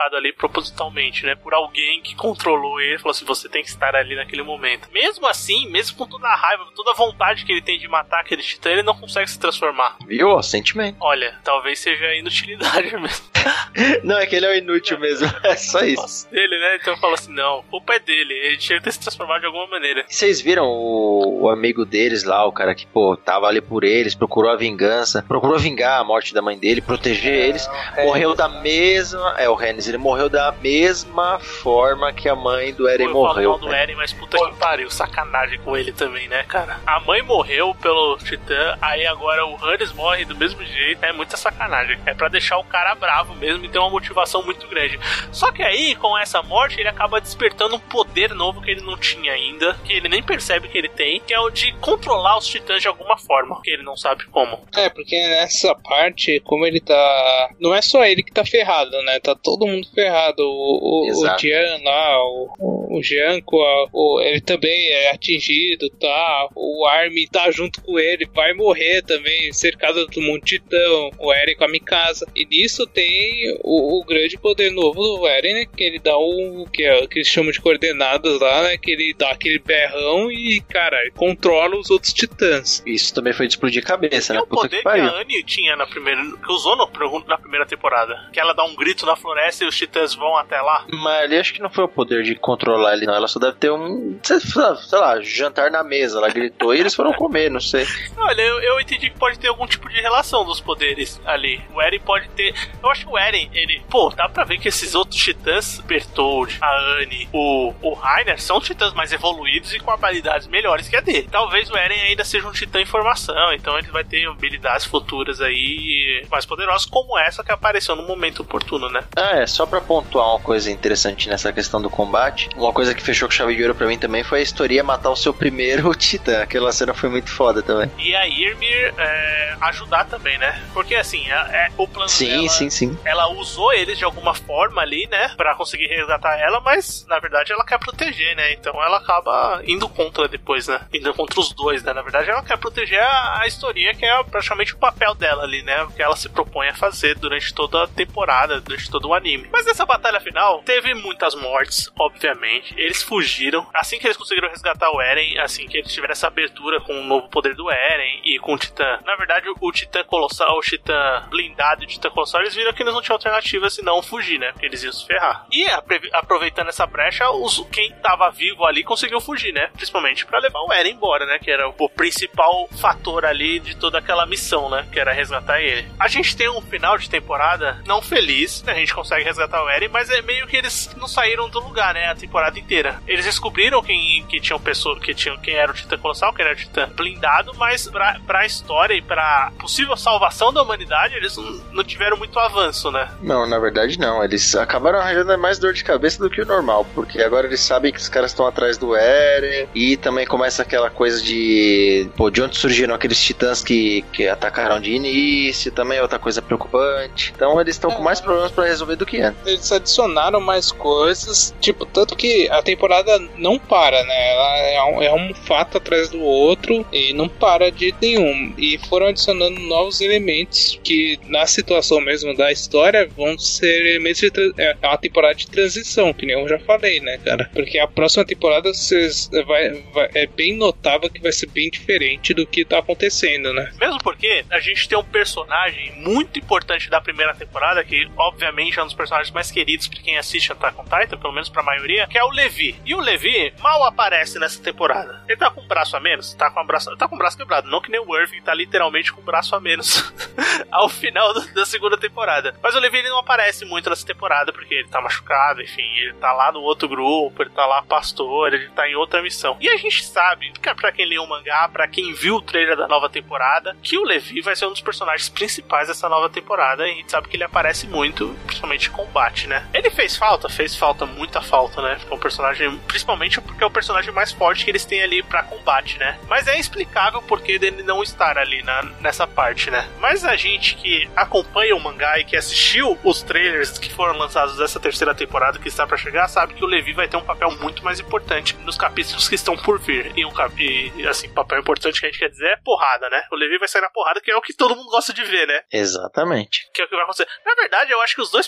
colocado ali propositalmente, né? Por alguém que controlou ele, falou assim, você tem que estar ali naquele momento. Mesmo assim, mesmo com toda a raiva, com toda a vontade que ele tem de matar aquele titã, ele não consegue se transformar. Viu? Sentimento. Olha, talvez seja a inutilidade mesmo. Não, é que ele é o inútil mesmo. É só isso. Dele, né? Então eu falo assim, não, a culpa é dele. Ele tinha que ter se transformado de alguma maneira. E vocês viram o, o amigo deles lá, o cara que, pô, tava ali por eles, procurou a vingança, procurou vingar a morte da mãe dele, proteger é, eles, é, morreu é. da mesma... É, o Rhaenys, ele morreu da mesma forma que a mãe do Eren Pô, morreu. Eu falo mal do Eren, mas puta que pariu, sacanagem com ele também, né, cara? A mãe morreu pelo Titã, aí agora o Rhaenys morre do mesmo jeito, é muita sacanagem. É pra deixar o cara bravo mesmo e ter uma motivação muito grande. Só que aí, com essa morte, ele acaba despertando um poder novo que ele não tinha ainda, que ele nem percebe que ele tem, que é o de controlar os titãs de alguma forma, que ele não sabe como. É, porque nessa parte, como ele tá... Não é só ele que tá ferrado, né? Tá todo mundo ferrado. O, o, o Jean lá, o, o Janko, o, ele também é atingido, tá? O Armin tá junto com ele, vai morrer também, cercado do mundo titão, o Eren com a Mikasa. E nisso tem o, o grande poder novo do Eren, né? Que ele dá o que, é, que eles chamam de coordenadas lá, né? Que ele dá aquele berrão e, cara, controla os outros titãs. Isso também foi de explodir cabeça, e né? O poder que, que a Annie tinha na primeira, que usou no, na primeira temporada, que ela dá um grito na floresta e os titãs vão até lá. Mas ali acho que não foi o poder de controlar ele, não. Ela só deve ter um, sei lá, jantar na mesa. Ela gritou e eles foram comer, não sei. Olha, eu, eu entendi que pode ter algum tipo de relação dos poderes ali. O Eren pode ter... Eu acho que o Eren, ele... Pô, dá pra ver que esses outros titãs, Bertholdt, a Annie, o, o Reiner, são titãs mais evoluídos e com habilidades melhores que a dele. Talvez o Eren ainda seja um titã em formação, então ele vai ter habilidades futuras aí mais poderosas, como essa que apareceu no momento oportuno, né? Ah, é, só pra pontuar uma coisa interessante nessa questão do combate, uma coisa que fechou com chave de ouro pra mim também foi a Historia matar o seu primeiro titã. Aquela cena foi muito foda também. E a Ymir é, ajudar também, né? Porque assim, é, é, o plano sim, dela... Sim, sim, sim. Ela usou eles de alguma forma ali, né? Pra conseguir resgatar ela, mas na verdade ela quer proteger, né? Então ela acaba indo contra depois, né? Indo contra os dois, né? Na verdade ela quer proteger a, a Historia, que é praticamente o papel dela ali, né? O que ela se propõe a fazer durante toda a temporada, durante todo o anime. Mas nessa batalha final, teve muitas mortes, obviamente. Eles fugiram. Assim que eles conseguiram resgatar o Eren, assim que eles tiveram essa abertura com o novo poder do Eren e com o Titã. Na verdade, o, o Titã Colossal, o Titã blindado e o Titã Colossal, eles viram que eles não tinham alternativa senão fugir, né? Porque eles iam se ferrar. E aproveitando essa brecha, os, quem tava vivo ali conseguiu fugir, né? Principalmente pra levar o Eren embora, né? Que era o principal fator ali de toda aquela missão, né? Que era resgatar ele. A gente tem um final de temporada não feliz, né? A gente consegue resgatar o Eren, mas é meio que eles não saíram do lugar, né? A temporada inteira. Eles descobriram quem, que tinham pessoa, que tinham, quem era o Titã Colossal, quem era o Titã blindado, mas pra, pra história e pra possível salvação da humanidade, eles não, não tiveram muito avanço, né? Não, na verdade não. Eles acabaram arranjando mais dor de cabeça do que o normal, porque agora eles sabem que os caras estão atrás do Eren e também começa aquela coisa de... Pô, de onde surgiram aqueles titãs que, que atacaram de início, também é outra coisa preocupante. Então eles estão é. com mais problemas pra resolver do que antes. Eles adicionaram mais coisas, tipo, tanto que a temporada não para, né? Ela é um, é um fato atrás do outro e não para de nenhum. E foram adicionando novos elementos que, na situação mesmo da história, vão ser elementos de... Tra- é uma temporada de transição, que nem eu já falei, né, cara? Porque a próxima temporada vocês vai, vai, é bem notável que vai ser bem diferente do que tá acontecendo, né? Mesmo porque a gente tem um personagem muito importante da primeira temporada, que obviamente é um dos personagens mais queridos pra quem assiste Attack on Titan, pelo menos pra maioria, que é o Levi. E o Levi mal aparece nessa temporada. Ele tá com um braço a menos? Tá com um braço, tá com um braço quebrado, não que nem o Irving, tá literalmente com um braço a menos ao final do, da segunda temporada. Mas o Levi ele não aparece muito nessa temporada, porque ele tá machucado, enfim, ele tá lá no outro grupo, ele tá lá pastor, ele tá em outra missão. E a gente sabe, pra quem leu o mangá, pra quem viu o trailer da nova temporada, que o Levi vai ser um dos personagens principais dessa nova temporada, e a gente sabe que ele aparece muito, principalmente em combate, né? Ele fez falta? Fez falta, muita falta, né? É um personagem, principalmente porque é o personagem mais forte que eles têm ali pra combate, né? Mas é explicável o porquê dele não estar ali na, nessa parte, né? Mas a gente que acompanha o mangá e que assistiu os trailers que foram lançados dessa terceira temporada que está pra chegar, sabe que o Levi vai ter um papel muito mais importante nos capítulos que estão por vir. E, um cap... e assim, papel importante que a gente quer dizer é porrada, né? O Levi vai sair na porrada, que é o que todo mundo gosta de ver, né? Exatamente. Que é o que vai acontecer. Na verdade, eu acho que os dois personagens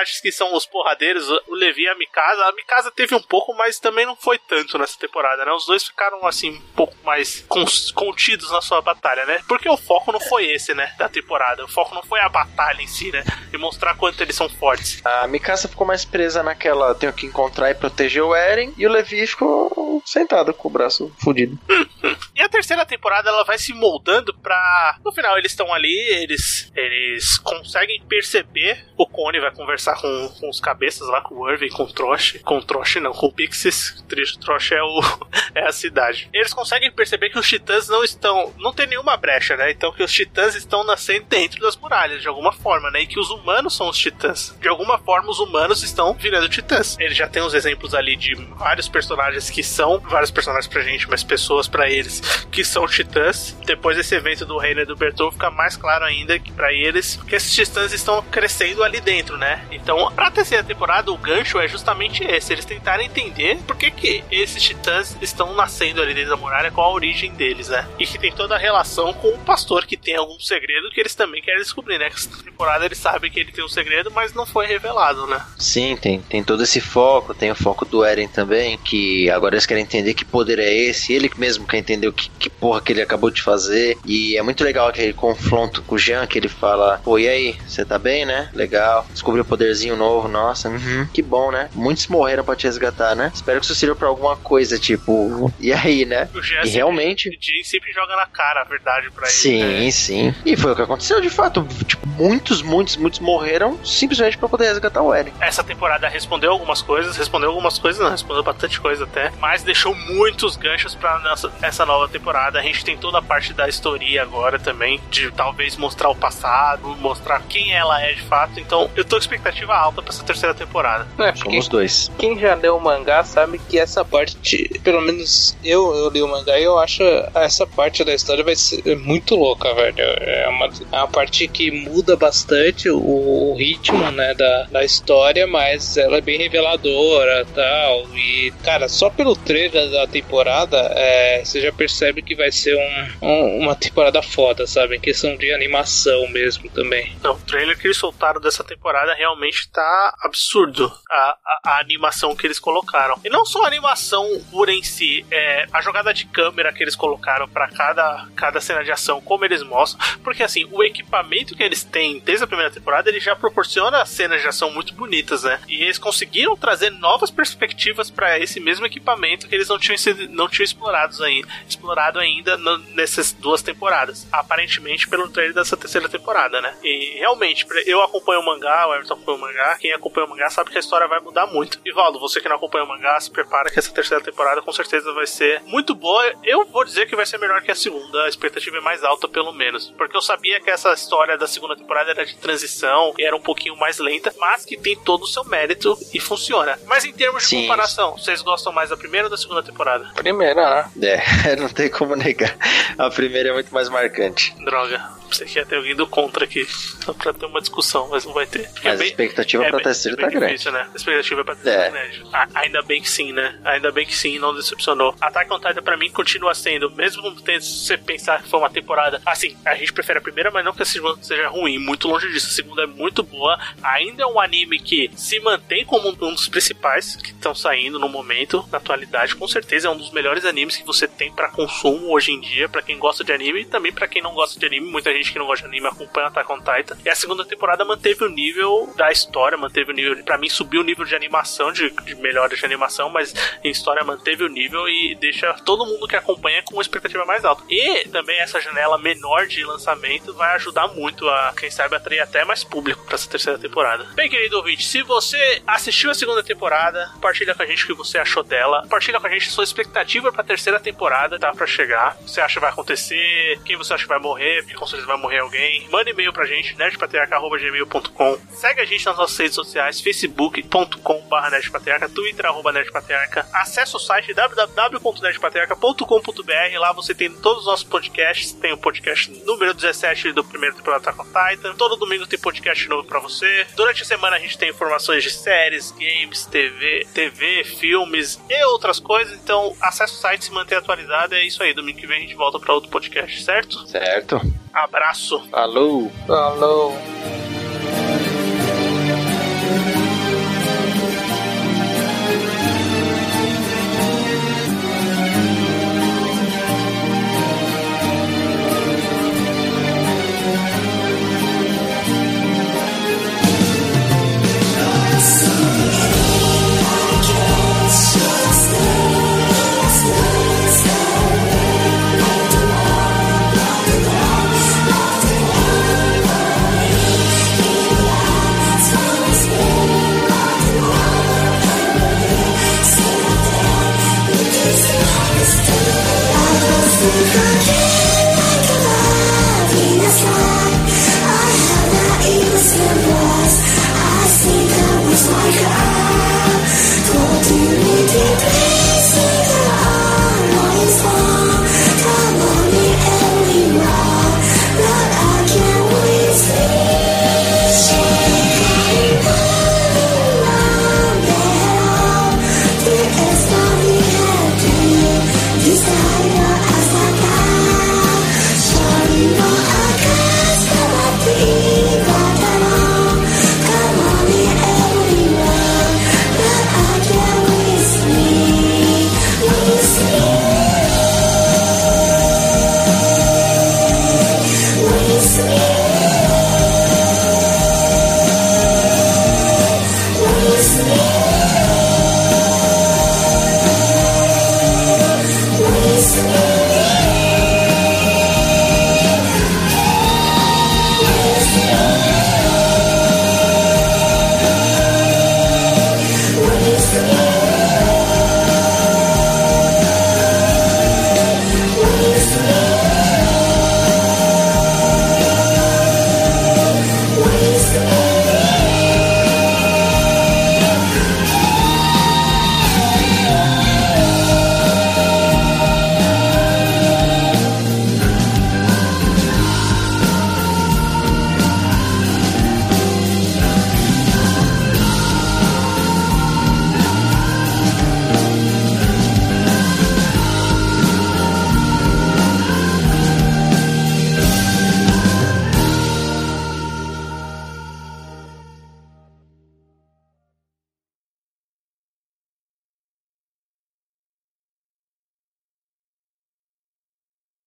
personagens que são os porradeiros, o Levi e a Mikasa. A Mikasa teve um pouco, mas também não foi tanto nessa temporada, né? Os dois ficaram, assim, um pouco mais contidos na sua batalha, né? Porque o foco não foi esse, né? Da temporada. O foco não foi a batalha em si, né? E mostrar quanto eles são fortes. A Mikasa ficou mais presa naquela tenho que encontrar e proteger o Eren, e o Levi ficou sentado com o braço fudido. E a terceira temporada, ela vai se moldando pra... No final, eles estão ali, eles eles conseguem perceber. O Connie vai conversar com, com os cabeças lá, com o Irving, com o Trosh. Com o Trosh não, com o Pixies. O Trosh é, o, é a cidade. Eles conseguem perceber que os titãs não estão... Não tem nenhuma brecha, né? Então que os titãs estão nascendo dentro das muralhas, de alguma forma, né? E que os humanos são os titãs. De alguma forma, os humanos estão virando titãs. Ele já tem uns exemplos ali de vários personagens que são... Vários personagens pra gente, mas pessoas pra eles que são titãs. Depois desse evento do Reiner e do Bertolt, fica mais claro ainda que pra eles que esses titãs estão crescendo ali dentro, né? Então, pra terceira temporada, o gancho é justamente esse. Eles tentarem entender por que que esses titãs estão nascendo ali dentro da muralha, qual a origem deles, né? E que tem toda a relação com o pastor, que tem algum segredo que eles também querem descobrir, né? Que essa temporada eles sabem que ele tem um segredo, mas não foi revelado, né? Sim, tem, tem todo esse foco. Tem o foco do Eren também, que agora eles querem entender que poder é esse. Ele mesmo quer entender o que, que porra que ele acabou de fazer. E é muito legal aquele confronto com o Jean, que ele fala, pô, e aí? Você tá bem, né? Legal. Descobriu um poderzinho novo, nossa, uhum, que bom, né? Muitos morreram pra te resgatar, né? Espero que isso sirva pra alguma coisa, tipo, e aí, né? O Jean e realmente... O Jean sempre joga na cara a verdade pra ele. Sim, né? sim. E foi o que aconteceu, de fato. Tipo, muitos, muitos, muitos morreram simplesmente pra poder resgatar o Eren. Essa temporada respondeu algumas coisas, respondeu algumas coisas, não, respondeu bastante coisa até, mas deixou muitos ganchos pra nossa, essa nova temporada. A gente tem toda a parte da história agora também, de talvez mostrar o passado, mostrar quem ela é de fato. Então, eu tô com expectativa alta pra essa terceira temporada. É, Somos dois. Quem já leu o mangá sabe que essa parte, pelo menos eu, eu li o mangá e eu acho essa parte da história vai ser muito louca, velho. É uma, é uma parte que muda bastante o, o ritmo, né, da, da história, mas ela é bem reveladora e tal. E, cara, só pelo trailer da temporada, é, você já percebe que vai ser um, um, uma temporada foda, sabe? Em questão de animação mesmo também. Não, o trailer que eles soltaram dessa temporada realmente tá absurdo. A, a, a animação que eles colocaram. E não só a animação pura em si, é, a jogada de câmera que eles colocaram pra cada, cada cena de ação, como eles mostram. Porque assim, o equipamento que eles têm desde a primeira temporada, ele já proporciona cenas de ação muito bonitas, né? E eles conseguiram trazer novas perspectivas pra esse mesmo equipamento que eles não tinham, sido, não tinham explorados ainda, explorado ainda no, nessas duas temporadas. Aparentemente pelo trailer dessa terceira temporada, né? E realmente, eu acompanho o mangá, o Everton acompanha o mangá, quem acompanha o mangá sabe que a história vai mudar muito. E Valdo, você que não acompanha o mangá, se prepara que essa terceira temporada com certeza vai ser muito boa. Eu vou dizer que vai ser melhor que a segunda, a expectativa é mais alta pelo menos, porque eu sabia que essa história da segunda temporada era de transição e era um pouquinho mais lenta, mas que tem todo o seu mérito e funciona. Mas em termos de Sim. comparação, vocês gostam mais da primeira ou da segunda temporada? Primeira, né? É, não tem como negar. A primeira é muito mais marcante. Droga. Você quer ter alguém do contra aqui, só pra ter uma discussão, mas não vai ter. Porque mas é bem, a expectativa é pra terceira tá grande. Difícil, né? A expectativa pra terceira é grande. Ah, ainda bem que sim, né? Ainda bem que sim, não decepcionou. Attack on Titan pra mim continua sendo, mesmo se você pensar que foi uma temporada, assim, a gente prefere a primeira, mas não que a segunda seja ruim, muito longe disso. A segunda é muito boa. Ainda é um anime que se mantém como um dos principais que estão saindo no momento, na atualidade. Com certeza é um dos melhores animes que você tem pra consumo hoje em dia, pra quem gosta de anime e também pra quem não gosta de anime. Muita gente que não gosta de anime acompanha Attack on Titan. E a segunda temporada manteve o nível da história, manteve o nível, pra mim subiu o nível de animação, de, de melhora de animação, mas em história manteve o nível e deixa todo mundo que acompanha com uma expectativa mais alta. E também essa janela menor de lançamento vai ajudar muito a, quem sabe, atrair até mais público pra essa terceira temporada. Bem, querido ouvinte, se você assistiu a segunda temporada, compartilha com a gente o que você achou dela, compartilha com a gente a sua expectativa pra terceira temporada, tá, pra chegar. O que você acha que vai acontecer, quem você acha que vai morrer, porque com certeza vai morrer alguém. Manda e-mail pra gente, nerdpatriarca arroba gmail ponto com. Segue a gente nas nossas redes sociais, facebook ponto com barra nerdpatriarca, twitter arroba nerdpatriarca. Acesse o site w w w ponto nerdpatriarca ponto com ponto b r. Lá você tem todos os nossos podcasts. Tem o podcast número dezessete do primeiro temporada Attack on Titan. Todo domingo tem podcast novo pra você. Durante a semana a gente tem informações de séries, games, T V, T V, filmes e outras coisas. Então acesse o site, se manter atualizado. É isso aí, domingo que vem a gente volta pra outro podcast, certo? Certo. Abraço. Alô. Alô.